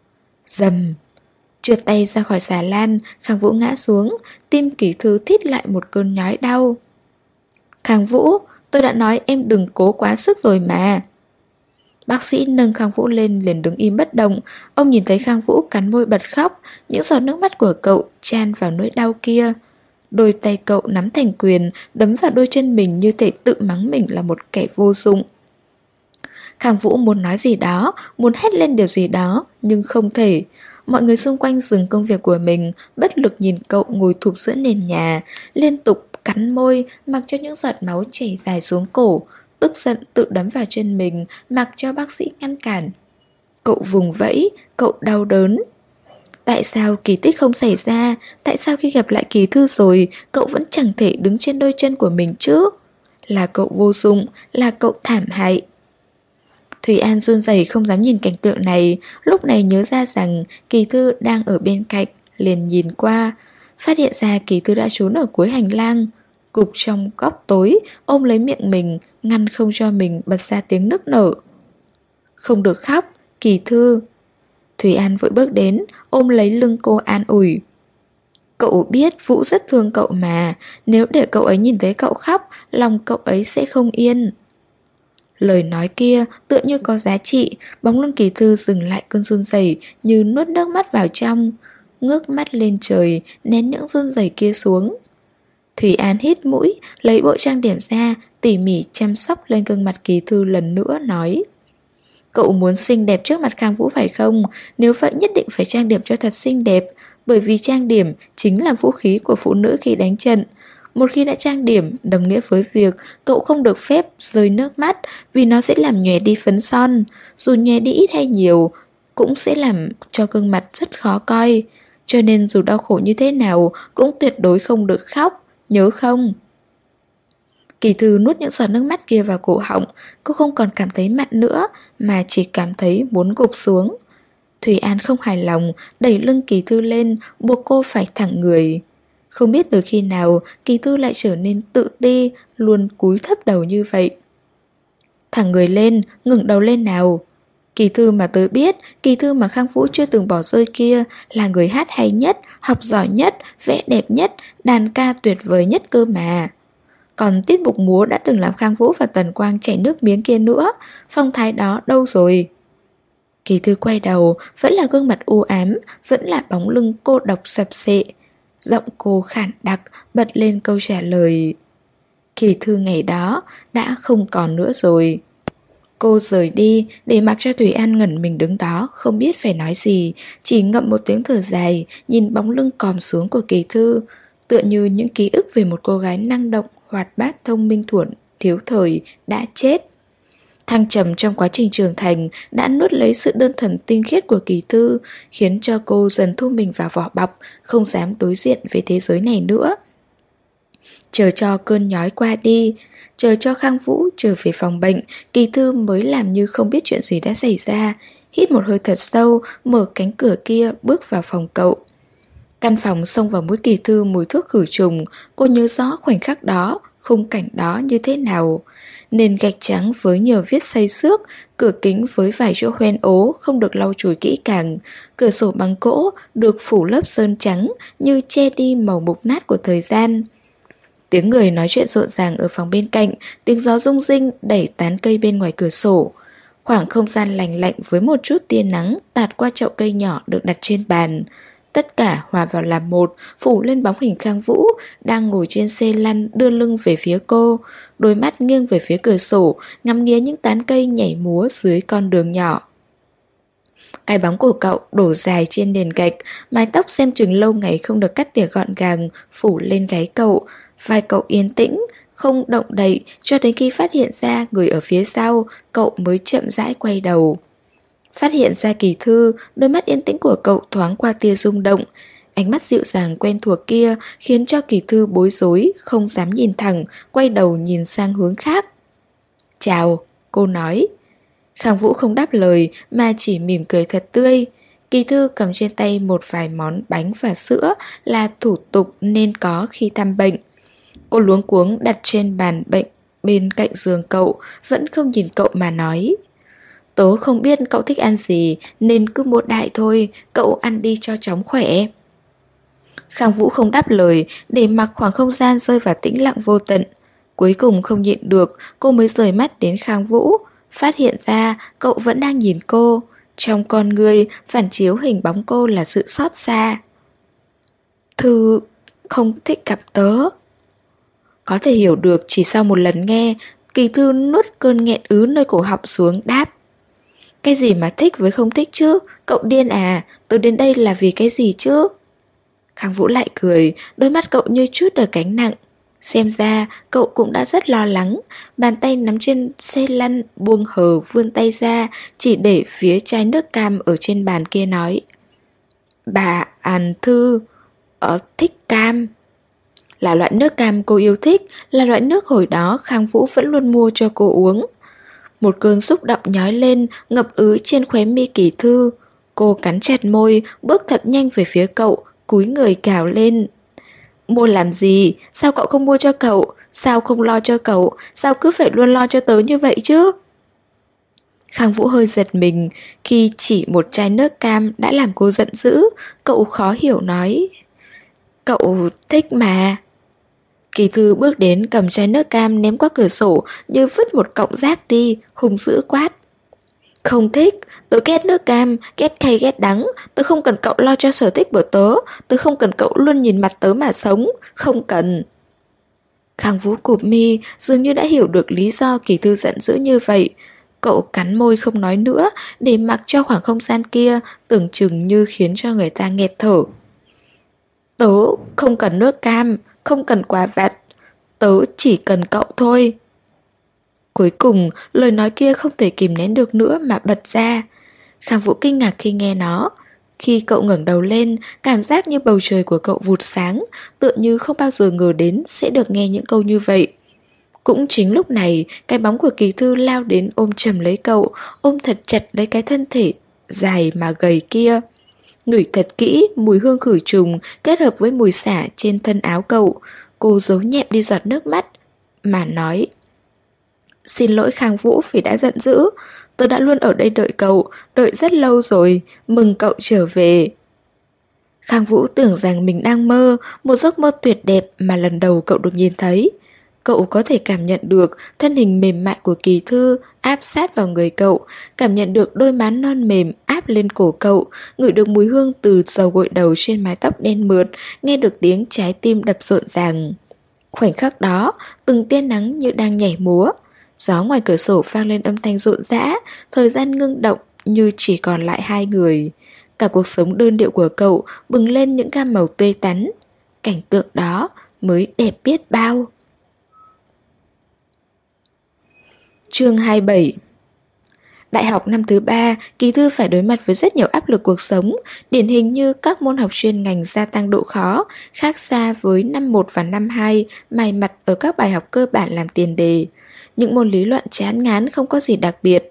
Rầm! Trượt tay ra khỏi xà lan, Khang Vũ ngã xuống, tim Kỳ thư thít lại một cơn nhói đau. Khang Vũ, tôi đã nói em đừng cố quá sức rồi mà. Bác sĩ nâng Khang Vũ lên liền đứng im bất động. Ông nhìn thấy Khang Vũ cắn môi bật khóc, những giọt nước mắt của cậu chan vào nỗi đau kia. Đôi tay cậu nắm thành quyền, đấm vào đôi chân mình như thể tự mắng mình là một kẻ vô dụng. Khang Vũ muốn nói gì đó, muốn hét lên điều gì đó, nhưng không thể. Mọi người xung quanh dừng công việc của mình, bất lực nhìn cậu ngồi thụp giữa nền nhà, liên tục cắn môi, mặc cho những giọt máu chảy dài xuống cổ, tức giận tự đấm vào chân mình, mặc cho bác sĩ ngăn cản. Cậu vùng vẫy, cậu đau đớn. Tại sao kỳ tích không xảy ra? Tại sao khi gặp lại Kỳ thư rồi, cậu vẫn chẳng thể đứng trên đôi chân của mình chứ? Là cậu vô dụng, là cậu thảm hại. Thủy An run rẩy không dám nhìn cảnh tượng này, lúc này nhớ ra rằng Kỳ thư đang ở bên cạnh, liền nhìn qua, phát hiện ra Kỳ thư đã trốn ở cuối hành lang, gục trong góc tối, ôm lấy miệng mình, ngăn không cho mình bật ra tiếng nức nở. Không được khóc, Kỳ thư. Thủy An vội bước đến, ôm lấy lưng cô an ủi. Cậu biết Vũ rất thương cậu mà, nếu để cậu ấy nhìn thấy cậu khóc, lòng cậu ấy sẽ không yên. Lời nói kia tựa như có giá trị, bóng lưng Kỳ thư dừng lại cơn run rẩy như nuốt nước mắt vào trong, ngước mắt lên trời, nén những run rẩy kia xuống. Thủy An hít mũi, lấy bộ trang điểm ra, tỉ mỉ chăm sóc lên gương mặt Kỳ thư lần nữa, nói. Cậu muốn xinh đẹp trước mặt Khang Vũ phải không? Nếu vậy nhất định phải trang điểm cho thật xinh đẹp, bởi vì trang điểm chính là vũ khí của phụ nữ khi đánh trận. Một khi đã trang điểm, đồng nghĩa với việc cậu không được phép rơi nước mắt, vì nó sẽ làm nhòe đi phấn son. Dù nhòe đi ít hay nhiều, cũng sẽ làm cho gương mặt rất khó coi. Cho nên dù đau khổ như thế nào, cũng tuyệt đối không được khóc, nhớ không? Kỳ thư nuốt những giọt nước mắt kia vào cổ họng, cô không còn cảm thấy mặn nữa, mà chỉ cảm thấy muốn gục xuống. Thủy An không hài lòng, đẩy lưng Kỳ thư lên, buộc cô phải thẳng người. Không biết từ khi nào, Kỳ thư lại trở nên tự ti, luôn cúi thấp đầu như vậy. Thẳng người lên, ngẩng đầu lên nào. Kỳ thư mà tớ biết, Kỳ thư mà Khang Vũ chưa từng bỏ rơi kia, là người hát hay nhất, học giỏi nhất, vẽ đẹp nhất, đàn ca tuyệt vời nhất cơ mà. Còn tiết mục múa đã từng làm Khang Vũ và Tần Quang chảy nước miếng kia nữa, phong thái đó đâu rồi? Kỳ thư quay đầu, vẫn là gương mặt u ám, vẫn là bóng lưng cô độc sập sệ. Giọng cô khản đặc, bật lên câu trả lời. Kỳ thư ngày đó đã không còn nữa rồi. Cô rời đi, để mặc cho Thủy An ngẩn mình đứng đó, không biết phải nói gì, chỉ ngậm một tiếng thở dài, nhìn bóng lưng còm xuống của Kỳ thư, tựa như những ký ức về một cô gái năng động, hoạt bát, thông minh thuận, thiếu thời, đã chết. Thăng trầm trong quá trình trưởng thành đã nuốt lấy sự đơn thuần tinh khiết của Kỳ thư, khiến cho cô dần thu mình vào vỏ bọc, không dám đối diện với thế giới này nữa. Chờ cho cơn nhói qua đi, chờ cho Khang Vũ trở về phòng bệnh, Kỳ thư mới làm như không biết chuyện gì đã xảy ra, hít một hơi thật sâu, mở cánh cửa kia bước vào phòng cậu. Căn phòng xông vào mũi Kỳ thư mùi thuốc khử trùng, cô nhớ rõ khoảnh khắc đó, khung cảnh đó như thế nào. Nền gạch trắng với nhiều vết xây xước, cửa kính với vài chỗ hoen ố không được lau chùi kỹ càng, cửa sổ bằng gỗ được phủ lớp sơn trắng như che đi màu mục nát của thời gian. Tiếng người nói chuyện rộn ràng ở phòng bên cạnh, tiếng gió rung rinh đẩy tán cây bên ngoài cửa sổ. Khoảng không gian lành lạnh với một chút tia nắng tạt qua chậu cây nhỏ được đặt trên bàn. Tất cả hòa vào làm một, phủ lên bóng hình Khang Vũ đang ngồi trên xe lăn đưa lưng về phía cô, đôi mắt nghiêng về phía cửa sổ, ngắm nghía những tán cây nhảy múa dưới con đường nhỏ. Cái bóng của cậu đổ dài trên nền gạch, mái tóc xem chừng lâu ngày không được cắt tỉa gọn gàng, phủ lên gáy cậu. Vai cậu yên tĩnh, không động đậy cho đến khi phát hiện ra người ở phía sau, cậu mới chậm rãi quay đầu. Phát hiện ra Kỳ Thư, đôi mắt yên tĩnh của cậu thoáng qua tia rung động. Ánh mắt dịu dàng quen thuộc kia khiến cho Kỳ Thư bối rối, không dám nhìn thẳng, quay đầu nhìn sang hướng khác. "Chào", cô nói. Khang Vũ không đáp lời mà chỉ mỉm cười thật tươi. Kỳ Thư cầm trên tay một vài món bánh và sữa là thủ tục nên có khi thăm bệnh. Cô luống cuống đặt trên bàn bệnh bên cạnh giường cậu, vẫn không nhìn cậu mà nói: "Tớ không biết cậu thích ăn gì nên cứ mua đại thôi, cậu ăn đi cho chóng khỏe." Khang Vũ không đáp lời, để mặc khoảng không gian rơi vào tĩnh lặng vô tận. Cuối cùng không nhịn được, cô mới rời mắt đến Khang Vũ, phát hiện ra cậu vẫn đang nhìn cô. Trong con người phản chiếu hình bóng cô là sự xót xa. "Thư không thích gặp tớ." Có thể hiểu được chỉ sau một lần nghe, Kỳ Thư nuốt cơn nghẹn ứ nơi cổ họng xuống đáp: "Cái gì mà thích với không thích chứ? Cậu điên à? Tớ đến đây là vì cái gì chứ?" Khang Vũ lại cười, đôi mắt cậu như chút được gánh nặng. Xem ra cậu cũng đã rất lo lắng. Bàn tay nắm trên xe lăn buông hờ vươn tay ra, chỉ để phía chai nước cam ở trên bàn kia nói: "Bà An Thư thích cam." Là loại nước cam cô yêu thích, là loại nước hồi đó Khang Vũ vẫn luôn mua cho cô uống. Một cơn xúc động nhói lên, ngập ứ trên khóe mi Kỳ Thư. Cô cắn chặt môi, bước thật nhanh về phía cậu, cúi người cào lên: "Mua làm gì? Sao cậu không mua cho cậu? Sao không lo cho cậu? Sao cứ phải luôn lo cho tớ như vậy chứ?" Khang Vũ hơi giật mình, khi chỉ một chai nước cam đã làm cô giận dữ. Cậu khó hiểu nói: "Cậu thích mà." Kỳ Thư bước đến cầm chai nước cam ném qua cửa sổ như vứt một cọng rác đi, hung dữ quát: "Không thích, tớ ghét nước cam, ghét cay ghét đắng, tớ không cần cậu lo cho sở thích của tớ, tớ không cần cậu luôn nhìn mặt tớ mà sống, không cần." Khang Vũ cụp mi, dường như đã hiểu được lý do Kỳ Thư giận dữ như vậy. Cậu cắn môi không nói nữa, để mặc cho khoảng không gian kia tưởng chừng như khiến cho người ta nghẹt thở. "Tớ không cần nước cam, không cần quà vặt, tớ chỉ cần cậu thôi." Cuối cùng, lời nói kia không thể kìm nén được nữa mà bật ra. Khang Vũ kinh ngạc khi nghe nó. Khi cậu ngẩng đầu lên, cảm giác như bầu trời của cậu vụt sáng, tựa như không bao giờ ngờ đến sẽ được nghe những câu như vậy. Cũng chính lúc này, cái bóng của Kỳ Thư lao đến ôm chầm lấy cậu, ôm thật chặt lấy cái thân thể dài mà gầy kia. Ngửi thật kỹ mùi hương khử trùng kết hợp với mùi xả trên thân áo cậu. Cô giấu nhẹm đi giọt nước mắt mà nói: "Xin lỗi Khang Vũ vì đã giận dữ. Tớ đã luôn ở đây đợi cậu, đợi rất lâu rồi, mừng cậu trở về." Khang Vũ tưởng rằng mình đang mơ, một giấc mơ tuyệt đẹp mà lần đầu cậu được nhìn thấy. Cậu có thể cảm nhận được thân hình mềm mại của Kỳ Thư áp sát vào người cậu, cảm nhận được đôi má non mềm áp lên cổ cậu, ngửi được mùi hương từ dầu gội đầu trên mái tóc đen mượt, nghe được tiếng trái tim đập rộn ràng. Khoảnh khắc đó, từng tia nắng như đang nhảy múa. Gió ngoài cửa sổ vang lên âm thanh rộn rã, thời gian ngưng động như chỉ còn lại hai người. Cả cuộc sống đơn điệu của cậu bừng lên những gam màu tươi tắn. Cảnh tượng đó mới đẹp biết bao. Chương 27. Đại học năm thứ 3, Kỳ Thư phải đối mặt với rất nhiều áp lực cuộc sống, điển hình như các môn học chuyên ngành gia tăng độ khó, khác xa với năm 1 và năm 2, mài mặt ở các bài học cơ bản làm tiền đề. Những môn lý luận chán ngán không có gì đặc biệt.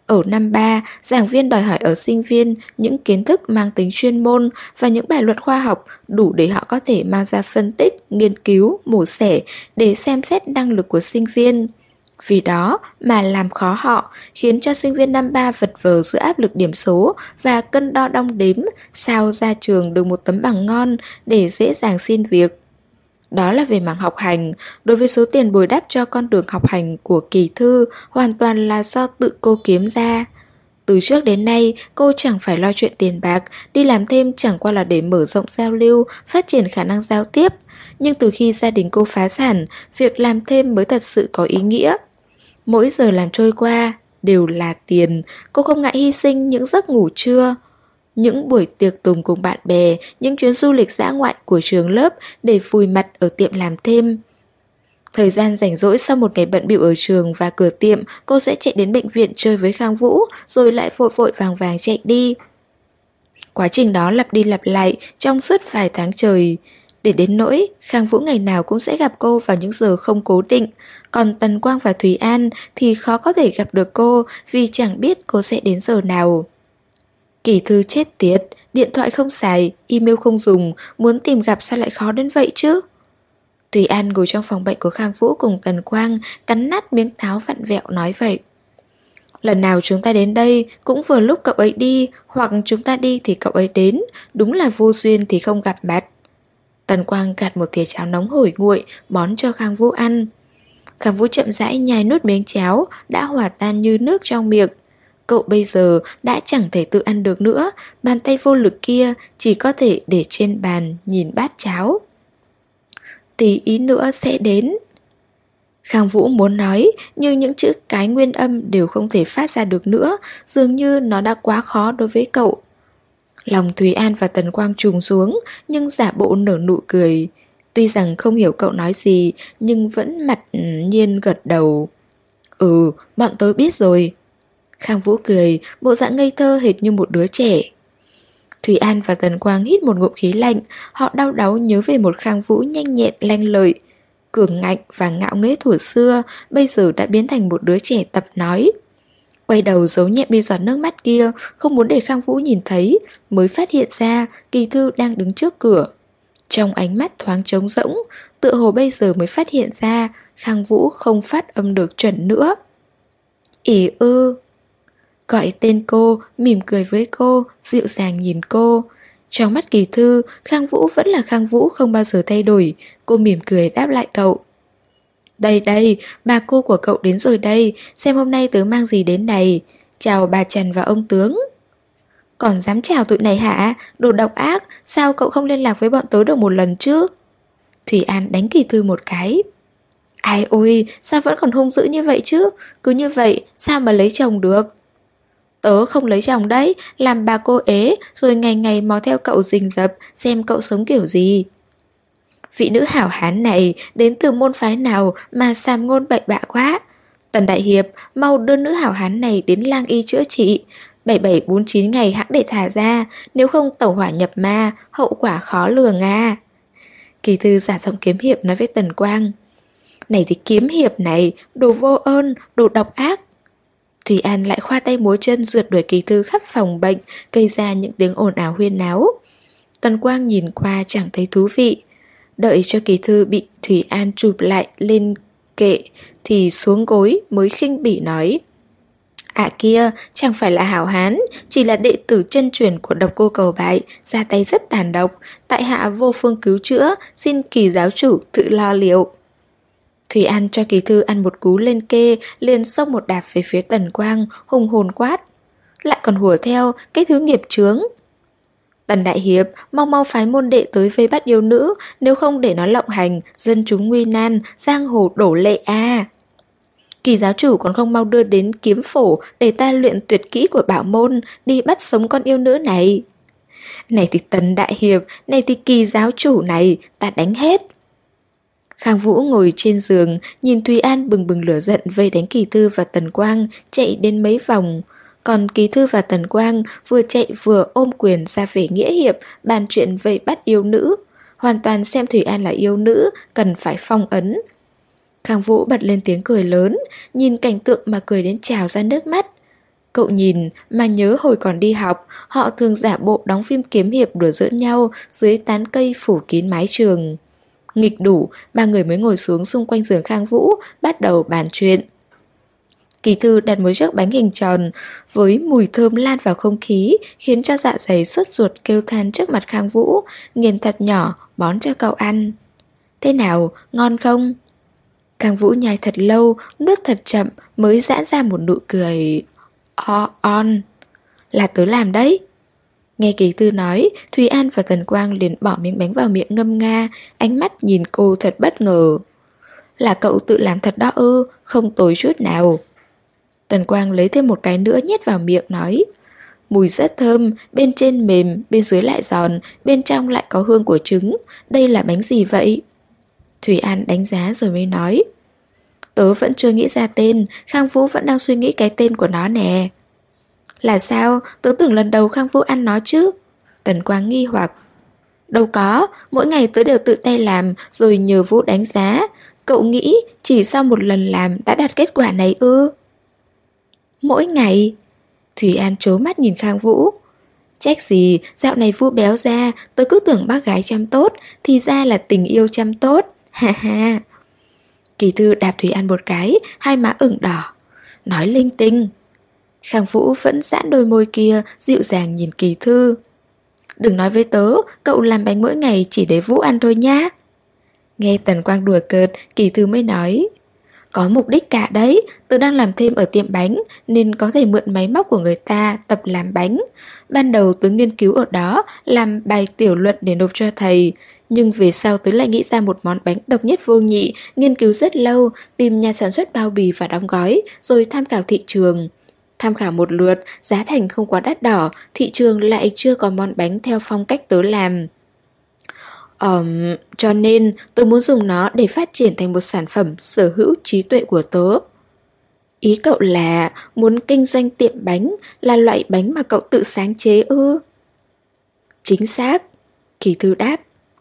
Ở năm 3, giảng viên đòi hỏi ở sinh viên những kiến thức mang tính chuyên môn và những bài luận khoa học đủ để họ có thể mang ra phân tích, nghiên cứu, mổ xẻ để xem xét năng lực của sinh viên. Vì đó mà làm khó họ, khiến cho sinh viên năm 3 vật vờ giữa áp lực điểm số và cân đo đong đếm sao ra trường được một tấm bằng ngon để dễ dàng xin việc. Đó là về mảng học hành. Đối với số tiền bồi đắp cho con đường học hành của Kỳ Thư hoàn toàn là do tự cô kiếm ra. Từ trước đến nay, cô chẳng phải lo chuyện tiền bạc, đi làm thêm chẳng qua là để mở rộng giao lưu, phát triển khả năng giao tiếp. Nhưng từ khi gia đình cô phá sản, việc làm thêm mới thật sự có ý nghĩa. Mỗi giờ làm trôi qua đều là tiền, cô không ngại hy sinh những giấc ngủ trưa, những buổi tiệc tùng cùng bạn bè, những chuyến du lịch dã ngoại của trường lớp để vùi mặt ở tiệm làm thêm. Thời gian rảnh rỗi sau một ngày bận bịu ở trường và cửa tiệm, cô sẽ chạy đến bệnh viện chơi với Khang Vũ, rồi lại vội vội vàng vàng chạy đi. Quá trình đó lặp đi lặp lại trong suốt vài tháng trời. Để đến nỗi, Khang Vũ ngày nào cũng sẽ gặp cô vào những giờ không cố định. Còn Tần Quang và Thùy An thì khó có thể gặp được cô vì chẳng biết cô sẽ đến giờ nào. Kỳ Thư chết tiệt, điện thoại không xài, email không dùng, muốn tìm gặp sao lại khó đến vậy chứ? Thùy An ngồi trong phòng bệnh của Khang Vũ cùng Tần Quang, cắn nát miếng táo vặn vẹo nói vậy. Lần nào chúng ta đến đây cũng vừa lúc cậu ấy đi, hoặc chúng ta đi thì cậu ấy đến, đúng là vô duyên thì không gặp mặt. Tần Quang gạt một thìa cháo nóng hổi nguội, bón cho Khang Vũ ăn. Khang Vũ chậm rãi nhai nuốt miếng cháo, đã hòa tan như nước trong miệng. Cậu bây giờ đã chẳng thể tự ăn được nữa, bàn tay vô lực kia chỉ có thể để trên bàn nhìn bát cháo. Tí ý nữa sẽ đến. Khang Vũ muốn nói, nhưng những chữ cái nguyên âm đều không thể phát ra được nữa, dường như nó đã quá khó đối với cậu. Lòng Thùy An và Tần Quang trùng xuống, nhưng giả bộ nở nụ cười. Tuy rằng không hiểu cậu nói gì, nhưng vẫn mặt nhiên gật đầu. Ừ, bọn tớ biết rồi. Khang Vũ cười, bộ dạng ngây thơ hệt như một đứa trẻ. Thùy An và Tần Quang hít một ngụm khí lạnh, họ đau đáu nhớ về một Khang Vũ nhanh nhẹn lanh lợi, cường ngạnh và ngạo nghễ thuở xưa, bây giờ đã biến thành một đứa trẻ tập nói. Quay đầu giấu nhẹm đi giọt nước mắt kia, không muốn để Khang Vũ nhìn thấy, mới phát hiện ra Kỳ Thư đang đứng trước cửa. Trong ánh mắt thoáng trống rỗng, tựa hồ bây giờ mới phát hiện ra Khang Vũ không phát âm được chuẩn nữa. Ỉ ư. Gọi tên cô, mỉm cười với cô, dịu dàng nhìn cô. Trong mắt Kỳ Thư, Khang Vũ vẫn là Khang Vũ không bao giờ thay đổi. Cô mỉm cười đáp lại cậu. Đây đây, bà cô của cậu đến rồi đây, xem hôm nay tớ mang gì đến này. Chào bà Trần và ông tướng. Còn dám chào tụi này hả? Đồ độc ác, sao cậu không liên lạc với bọn tớ được một lần chứ? Thủy An đánh Kỳ Thư một cái. Ai ôi, sao vẫn còn hung dữ như vậy chứ? Cứ như vậy, sao mà lấy chồng được? Tớ không lấy chồng đấy, làm bà cô ế, rồi ngày ngày mò theo cậu rình rập, xem cậu sống kiểu gì. Vị nữ hảo hán này đến từ môn phái nào mà sàm ngôn bậy bạ quá. Tần Đại Hiệp, mau đưa nữ hảo hán này đến lang y chữa trị. 7749 ngày hãng để thả ra, nếu không tẩu hỏa nhập ma, hậu quả khó lường à. Kỳ Thư giả giọng kiếm hiệp nói với Tần Quang. Này thì kiếm hiệp này, đồ vô ơn, đồ độc ác. Thùy An lại khoa tay múa chân rượt đuổi Kỳ Thư khắp phòng bệnh, gây ra những tiếng ồn ào huyên náo. Tần Quang nhìn qua chẳng thấy thú vị. Đợi cho Kỳ Thư bị Thùy An chụp lại lên kệ thì xuống gối mới khinh bỉ nói. À kia, chẳng phải là hảo hán, chỉ là đệ tử chân truyền của Độc Cô Cầu Bại, ra tay rất tàn độc, tại hạ vô phương cứu chữa, xin Kỳ giáo chủ tự lo liệu. Thùy An cho Kỳ Thư ăn một cú lên kê, liền xông một đạp về phía Tần Quang, hùng hồn quát. Lại còn hùa theo, cái thứ nghiệp chướng. Tần Đại Hiệp, mau mau phái môn đệ tới vây bắt yêu nữ, nếu không để nó lộng hành, dân chúng nguy nan, giang hồ đổ lệ à. Kỳ giáo chủ còn không mau đưa đến kiếm phổ để ta luyện tuyệt kỹ của bảo môn, đi bắt sống con yêu nữ này. Này thì Tần Đại Hiệp, này thì Kỳ giáo chủ này, ta đánh hết. Khang Vũ ngồi trên giường, nhìn Thùy An bừng bừng lửa giận vây đánh Kỳ Thư và Tần Quang, chạy đến mấy vòng. Còn Kỳ Thư và Tần Quang vừa chạy vừa ôm quyền ra về nghĩa hiệp, bàn chuyện vây bắt yêu nữ. Hoàn toàn xem Thùy An là yêu nữ, cần phải phong ấn. Khang Vũ bật lên tiếng cười lớn, nhìn cảnh tượng mà cười đến trào ra nước mắt. Cậu nhìn mà nhớ hồi còn đi học, họ thường giả bộ đóng phim kiếm hiệp đùa giỡn nhau dưới tán cây phủ kín mái trường. Nghịch đủ, ba người mới ngồi xuống xung quanh giường Khang Vũ, bắt đầu bàn chuyện. Kỳ Thư đặt một chiếc bánh hình tròn với mùi thơm lan vào không khí, khiến cho dạ dày sốt ruột kêu than trước mặt Khang Vũ, nghiền thật nhỏ, bón cho cậu ăn. Thế nào, ngon không? Khang Vũ nhai thật lâu, nuốt thật chậm mới giãn ra một nụ cười. On. Là tớ làm đấy. Nghe Kỳ Thư nói, Thúy An và Tần Quang liền bỏ miếng bánh vào miệng ngâm nga, ánh mắt nhìn cô thật bất ngờ. Là cậu tự làm thật đó ư, không tồi chút nào. Tần Quang lấy thêm một cái nữa nhét vào miệng nói. Mùi rất thơm, bên trên mềm, bên dưới lại giòn, bên trong lại có hương của trứng. Đây là bánh gì vậy? Thúy An đánh giá rồi mới nói. Tớ vẫn chưa nghĩ ra tên, Khang Vũ vẫn đang suy nghĩ cái tên của nó nè. Là sao? Tớ tưởng lần đầu Khang Vũ ăn nó chứ. Tần Quang nghi hoặc. Đâu có, mỗi ngày tớ đều tự tay làm rồi nhờ Vũ đánh giá. Cậu nghĩ chỉ sau một lần làm đã đạt kết quả này ư? Mỗi ngày? Thúy An trố mắt nhìn Khang Vũ. Trách gì, dạo này Vũ béo ra, tớ cứ tưởng bác gái chăm tốt, thì ra là tình yêu chăm tốt. Ha ha. Kỳ Thư đạp Thúy An một cái, hai má ửng đỏ. Nói linh tinh. Khang Vũ vẫn giãn đôi môi kia, dịu dàng nhìn Kỳ Thư. Đừng nói với tớ, cậu làm bánh mỗi ngày chỉ để Vũ ăn thôi nhá. Nghe Tần Quang đùa cợt, Kỳ Thư mới nói. Có mục đích cả đấy, tớ đang làm thêm ở tiệm bánh nên có thể mượn máy móc của người ta tập làm bánh. Ban đầu tớ nghiên cứu ở đó, làm bài tiểu luận để nộp cho thầy. Nhưng về sau tớ lại nghĩ ra một món bánh độc nhất vô nhị, nghiên cứu rất lâu, tìm nhà sản xuất bao bì và đóng gói, rồi tham khảo thị trường. Tham khảo một lượt, giá thành không quá đắt đỏ, thị trường lại chưa có món bánh theo phong cách tớ làm. Cho nên tớ muốn dùng nó để phát triển thành một sản phẩm sở hữu trí tuệ của tớ. Ý cậu là muốn kinh doanh tiệm bánh, là loại bánh mà cậu tự sáng chế ư? Chính xác, Kỳ Thư đáp.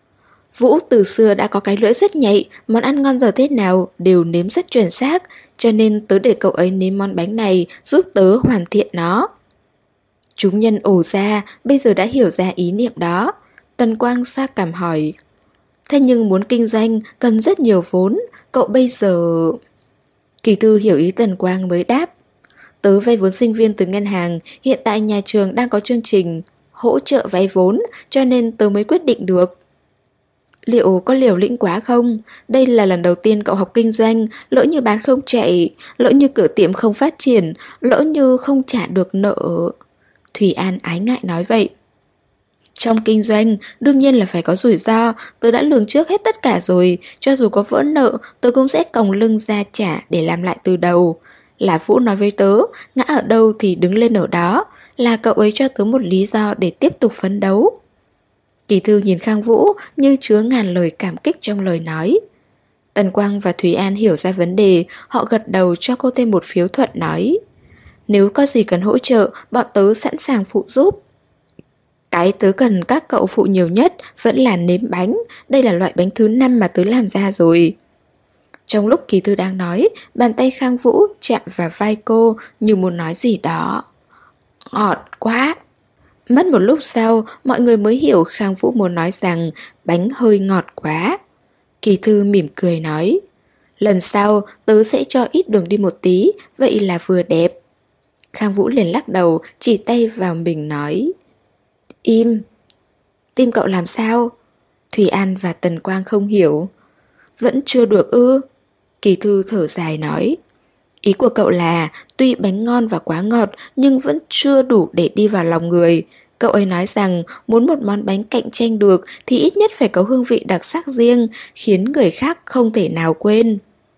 Vũ từ xưa đã có cái lưỡi rất nhạy, món ăn ngon giờ thế nào đều nếm rất chuẩn xác, cho nên tớ để cậu ấy nếm món bánh này giúp tớ hoàn thiện nó. Chúng nhân ồ ra, bây giờ đã hiểu ra ý niệm đó. Tần Quang xoa cằm hỏi. Thế nhưng muốn kinh doanh cần rất nhiều vốn, cậu bây giờ... Kỳ Thư hiểu ý Tần Quang mới đáp. Tớ vay vốn sinh viên từ ngân hàng, hiện tại nhà trường đang có chương trình hỗ trợ vay vốn, cho nên tớ mới quyết định được. Liệu có liều lĩnh quá không? Đây là lần đầu tiên cậu học kinh doanh, lỡ như bán không chạy, lỡ như cửa tiệm không phát triển, lỡ như không trả được nợ. Thủy An ái ngại nói vậy. Trong kinh doanh, đương nhiên là phải có rủi ro, tớ đã lường trước hết tất cả rồi, cho dù có vỡ nợ, tớ cũng sẽ còng lưng ra trả để làm lại từ đầu. Là Vũ nói với tớ, ngã ở đâu thì đứng lên ở đó, là cậu ấy cho tớ một lý do để tiếp tục phấn đấu. Kỳ Thư nhìn Khang Vũ như chứa ngàn lời cảm kích trong lời nói. Tần Quang và Thúy An hiểu ra vấn đề, họ gật đầu cho cô thêm một phiếu thuận nói. Nếu có gì cần hỗ trợ, bọn tớ sẵn sàng phụ giúp. Cái tớ cần các cậu phụ nhiều nhất vẫn là nếm bánh, đây là loại bánh thứ 5 mà tớ làm ra rồi. Trong lúc Kỳ Thư đang nói, bàn tay Khang Vũ chạm vào vai cô như muốn nói gì đó. Ngọt quá! Mất một lúc sau, mọi người mới hiểu Khang Vũ muốn nói rằng bánh hơi ngọt quá. Kỳ Thư mỉm cười nói, lần sau tớ sẽ cho ít đường đi một tí, vậy là vừa đẹp. Khang Vũ liền lắc đầu, chỉ tay vào mình nói, im. Tim cậu làm sao? Thùy An và Tần Quang không hiểu. Vẫn chưa được ư? Kỳ Thư thở dài nói, ý của cậu là tuy bánh ngon và quá ngọt nhưng vẫn chưa đủ để đi vào lòng người. Cậu ấy nói rằng muốn một món bánh cạnh tranh được thì ít nhất phải có hương vị đặc sắc riêng, khiến người khác không thể nào quên.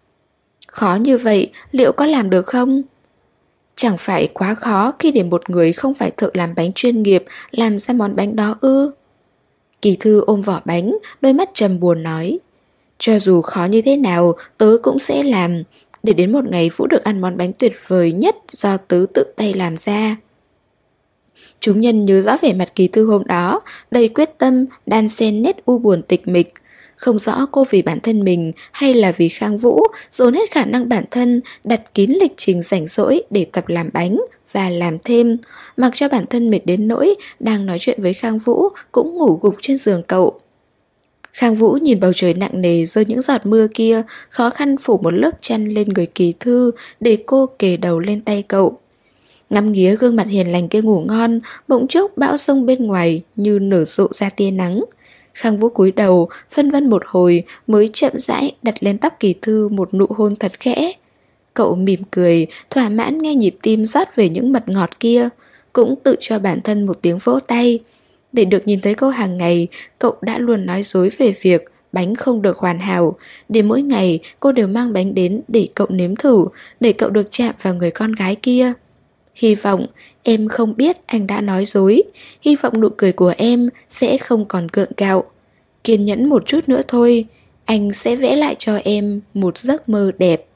Khó như vậy, liệu có làm được không? Chẳng phải quá khó khi để một người không phải thợ làm bánh chuyên nghiệp làm ra món bánh đó ư? Kỳ Thư ôm vỏ bánh, đôi mắt trầm buồn nói, cho dù khó như thế nào, tớ cũng sẽ làm, để đến một ngày Vũ được ăn món bánh tuyệt vời nhất do tớ tự tay làm ra. Chúng nhân nhớ rõ vẻ mặt Kỳ Thư hôm đó, đầy quyết tâm, đan xen nét u buồn tịch mịch. Không rõ cô vì bản thân mình hay là vì Khang Vũ dồn hết khả năng bản thân, đặt kín lịch trình rảnh rỗi để tập làm bánh, và làm thêm, mặc cho bản thân mệt đến nỗi đang nói chuyện với Khang Vũ cũng ngủ gục trên giường cậu. Khang Vũ nhìn bầu trời nặng nề rơi những giọt mưa kia, khó khăn phủ một lớp chăn lên người Kỳ Thư để cô kề đầu lên tay cậu. Ngắm nghía gương mặt hiền lành kia ngủ ngon, bỗng chốc bão sông bên ngoài như nở rộ ra tia nắng. Khang Vũ cúi đầu, phân vân một hồi mới chậm rãi đặt lên tóc Kỳ Thư một nụ hôn thật khẽ. Cậu mỉm cười, thỏa mãn nghe nhịp tim rót về những mật ngọt kia, cũng tự cho bản thân một tiếng vỗ tay. Để được nhìn thấy cô hàng ngày, cậu đã luôn nói dối về việc bánh không được hoàn hảo, để mỗi ngày cô đều mang bánh đến để cậu nếm thử, để cậu được chạm vào người con gái kia. Hy vọng em không biết anh đã nói dối, hy vọng nụ cười của em sẽ không còn gượng gạo. Kiên nhẫn một chút nữa thôi, anh sẽ vẽ lại cho em một giấc mơ đẹp.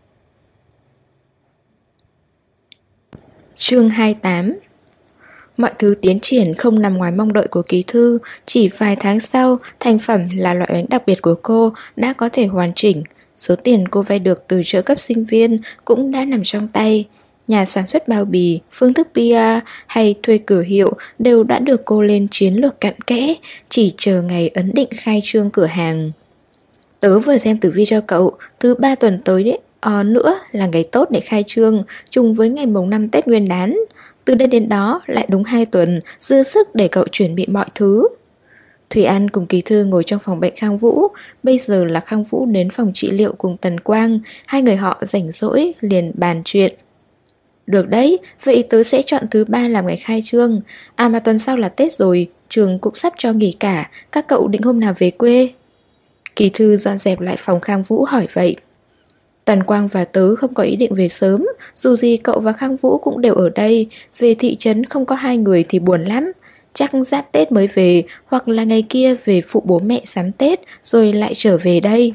Chương 28. Mọi thứ tiến triển không nằm ngoài mong đợi của Kỳ Thư. Chỉ vài tháng sau, thành phẩm là loại bánh đặc biệt của cô đã có thể hoàn chỉnh. Số tiền cô vay được từ trợ cấp sinh viên cũng đã nằm trong tay. Nhà sản xuất bao bì, phương thức PR hay thuê cửa hiệu đều đã được cô lên chiến lược cặn kẽ, chỉ chờ ngày ấn định khai trương cửa hàng. Tớ vừa xem tử vi cho cậu, thứ 3 tuần tới đấy, nữa là ngày tốt để khai trương, trùng với ngày mùng 5 Tết Nguyên đán. Từ đây đến đó lại đúng 2 tuần, dư sức để cậu chuẩn bị mọi thứ. Thủy An cùng Kỳ Thư ngồi trong phòng bệnh Khang Vũ. Bây giờ là Khang Vũ đến phòng trị liệu cùng Tần Quang. Hai người họ rảnh rỗi liền bàn chuyện. Được đấy, vậy tớ sẽ chọn thứ 3 làm ngày khai trương. À mà tuần sau là Tết rồi, trường cũng sắp cho nghỉ cả. Các cậu định hôm nào về quê? Kỳ Thư dọn dẹp lại phòng Khang Vũ hỏi vậy. Tần Quang và tớ không có ý định về sớm. Dù gì cậu và Khang Vũ cũng đều ở đây. Về thị trấn không có 2 người thì buồn lắm. Chắc giáp Tết mới về, hoặc là ngày kia về phụ bố mẹ sắm Tết rồi lại trở về đây.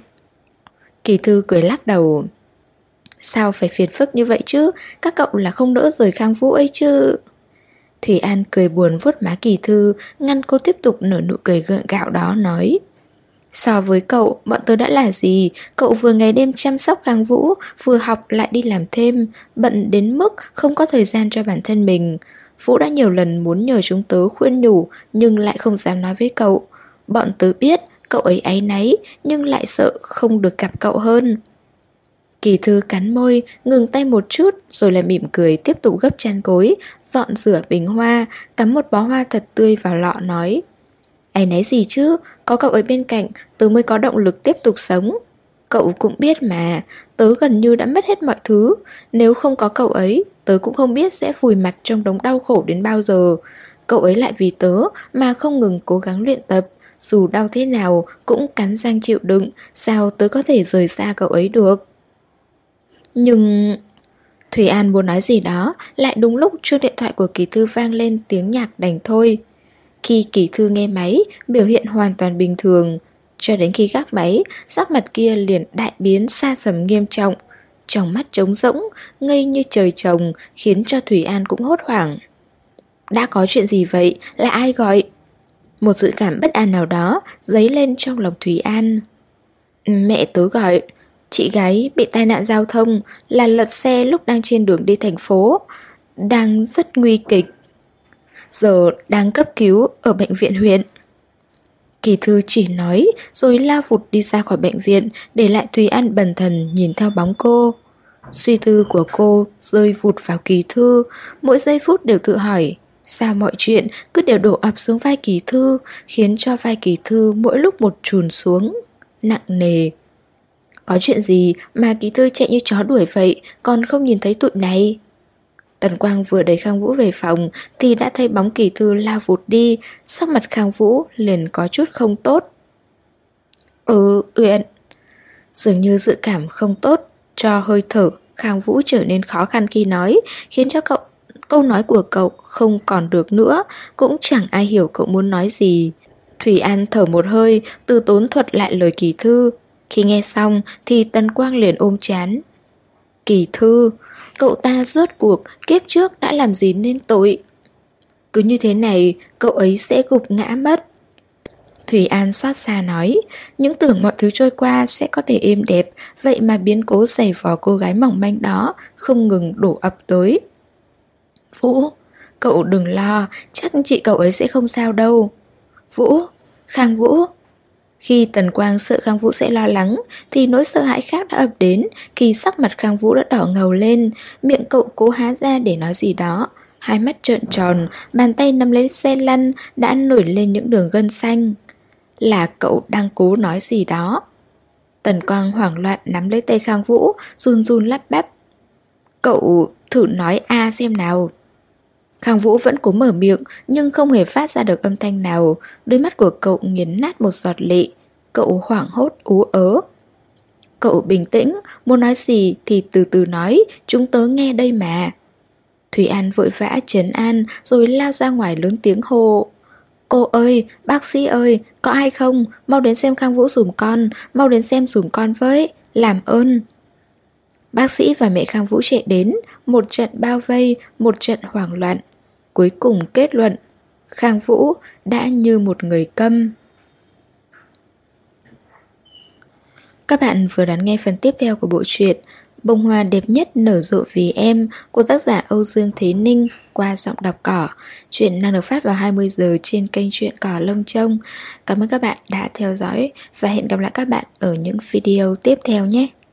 Kỳ Thư cười lắc đầu. Sao phải phiền phức như vậy chứ? Các cậu là không nỡ rời Khang Vũ ấy chứ. Thủy An cười buồn vuốt má Kỳ Thư, ngăn cô tiếp tục nở nụ cười gượng gạo đó, nói. So với cậu, bọn tớ đã là gì? Cậu vừa ngày đêm chăm sóc Khang Vũ, vừa học lại đi làm thêm, bận đến mức không có thời gian cho bản thân mình. Vũ đã nhiều lần muốn nhờ chúng tớ khuyên nhủ, nhưng lại không dám nói với cậu. Bọn tớ biết cậu ấy áy náy, nhưng lại sợ không được gặp cậu hơn. Kỳ Thư cắn môi, ngừng tay một chút, rồi lại mỉm cười tiếp tục gấp chăn gối, dọn rửa bình hoa, cắm một bó hoa thật tươi vào lọ, nói. Áy náy gì chứ, có cậu ấy bên cạnh, tớ mới có động lực tiếp tục sống. Cậu cũng biết mà, tớ gần như đã mất hết mọi thứ. Nếu không có cậu ấy, tớ cũng không biết sẽ vùi mặt trong đống đau khổ đến bao giờ. Cậu ấy lại vì tớ mà không ngừng cố gắng luyện tập. Dù đau thế nào cũng cắn răng chịu đựng. Sao tớ có thể rời xa cậu ấy được? Nhưng... Thủy An muốn nói gì đó, lại đúng lúc chuông điện thoại của Kỳ Thư vang lên tiếng nhạc đành thôi. Khi Kỳ Thư nghe máy, biểu hiện hoàn toàn bình thường. Cho đến khi gác máy, sắc mặt kia liền đại biến xa sầm nghiêm trọng. Trong mắt trống rỗng, ngây như trời trồng, khiến cho Thủy An cũng hốt hoảng. Đã có chuyện gì vậy? Là ai gọi? Một dự cảm bất an nào đó dấy lên trong lòng Thủy An. Mẹ tớ gọi. Chị gái bị tai nạn giao thông, là lật xe lúc đang trên đường đi thành phố. Đang rất nguy kịch. Giờ đang cấp cứu ở bệnh viện huyện. Kỳ Thư chỉ nói rồi lao vụt đi ra khỏi bệnh viện, để lại Thùy An bần thần nhìn theo bóng cô. Suy tư của cô rơi vụt vào Kỳ Thư, mỗi giây phút đều tự hỏi sao mọi chuyện cứ đều đổ ập xuống vai Kỳ Thư, khiến cho vai Kỳ Thư mỗi lúc một chùn xuống, nặng nề. Có chuyện gì mà Kỳ Thư chạy như chó đuổi vậy, còn không nhìn thấy tụi này? Tần Quang vừa đẩy Khang Vũ về phòng thì đã thấy bóng Kỳ Thư lao vụt đi, sắc mặt Khang Vũ liền có chút không tốt. Uyển. Dường như dự cảm không tốt cho hơi thở Khang Vũ trở nên khó khăn khi nói, khiến cho câu nói của cậu không còn được nữa, cũng chẳng ai hiểu cậu muốn nói gì. Thủy An thở một hơi, từ tốn thuật lại lời Kỳ Thư. Khi nghe xong thì Tần Quang liền ôm trán. Kỳ Thư, cậu ta rốt cuộc kiếp trước đã làm gì nên tội? Cứ như thế này, cậu ấy sẽ gục ngã mất. Thủy An xót xa nói, những tưởng mọi thứ trôi qua sẽ có thể êm đẹp, vậy mà biến cố giày vò cô gái mỏng manh đó không ngừng đổ ập tới. Vũ, cậu đừng lo, chắc chị cậu ấy sẽ không sao đâu. Vũ, Khang Vũ. Khi Tần Quang sợ Khang Vũ sẽ lo lắng thì nỗi sợ hãi khác đã ập đến khi sắc mặt Khang Vũ đã đỏ ngầu lên, miệng cậu cố há ra để nói gì đó. Hai mắt trợn tròn, bàn tay nắm lấy xe lăn đã nổi lên những đường gân xanh. Là cậu đang cố nói gì đó. Tần Quang hoảng loạn nắm lấy tay Khang Vũ, run run lắp bắp. Cậu thử nói a xem nào. Khang Vũ vẫn cố mở miệng nhưng không hề phát ra được âm thanh nào. Đôi mắt của cậu nghiến nát một giọt lệ. Cậu hoảng hốt ú ớ. Cậu bình tĩnh, muốn nói gì thì từ từ nói, chúng tớ nghe đây mà. Thủy An vội vã trấn an rồi lao ra ngoài lớn tiếng hô. Cô ơi, bác sĩ ơi, có ai không? Mau đến xem Khang Vũ giùm con, mau đến xem giùm con với, làm ơn. Bác sĩ và mẹ Khang Vũ chạy đến, một trận bao vây, một trận hoảng loạn. Cuối cùng kết luận, Khang Vũ đã như một người câm. Các bạn vừa đón nghe phần tiếp theo của bộ truyện Bông hoa đẹp nhất nở rộ vì em của tác giả Âu Dương Thế Ninh qua giọng đọc Cỏ. Truyện đang được phát vào 20 giờ trên kênh Truyện Cỏ Lông Trông. Cảm ơn các bạn đã theo dõi và hẹn gặp lại các bạn ở những video tiếp theo nhé.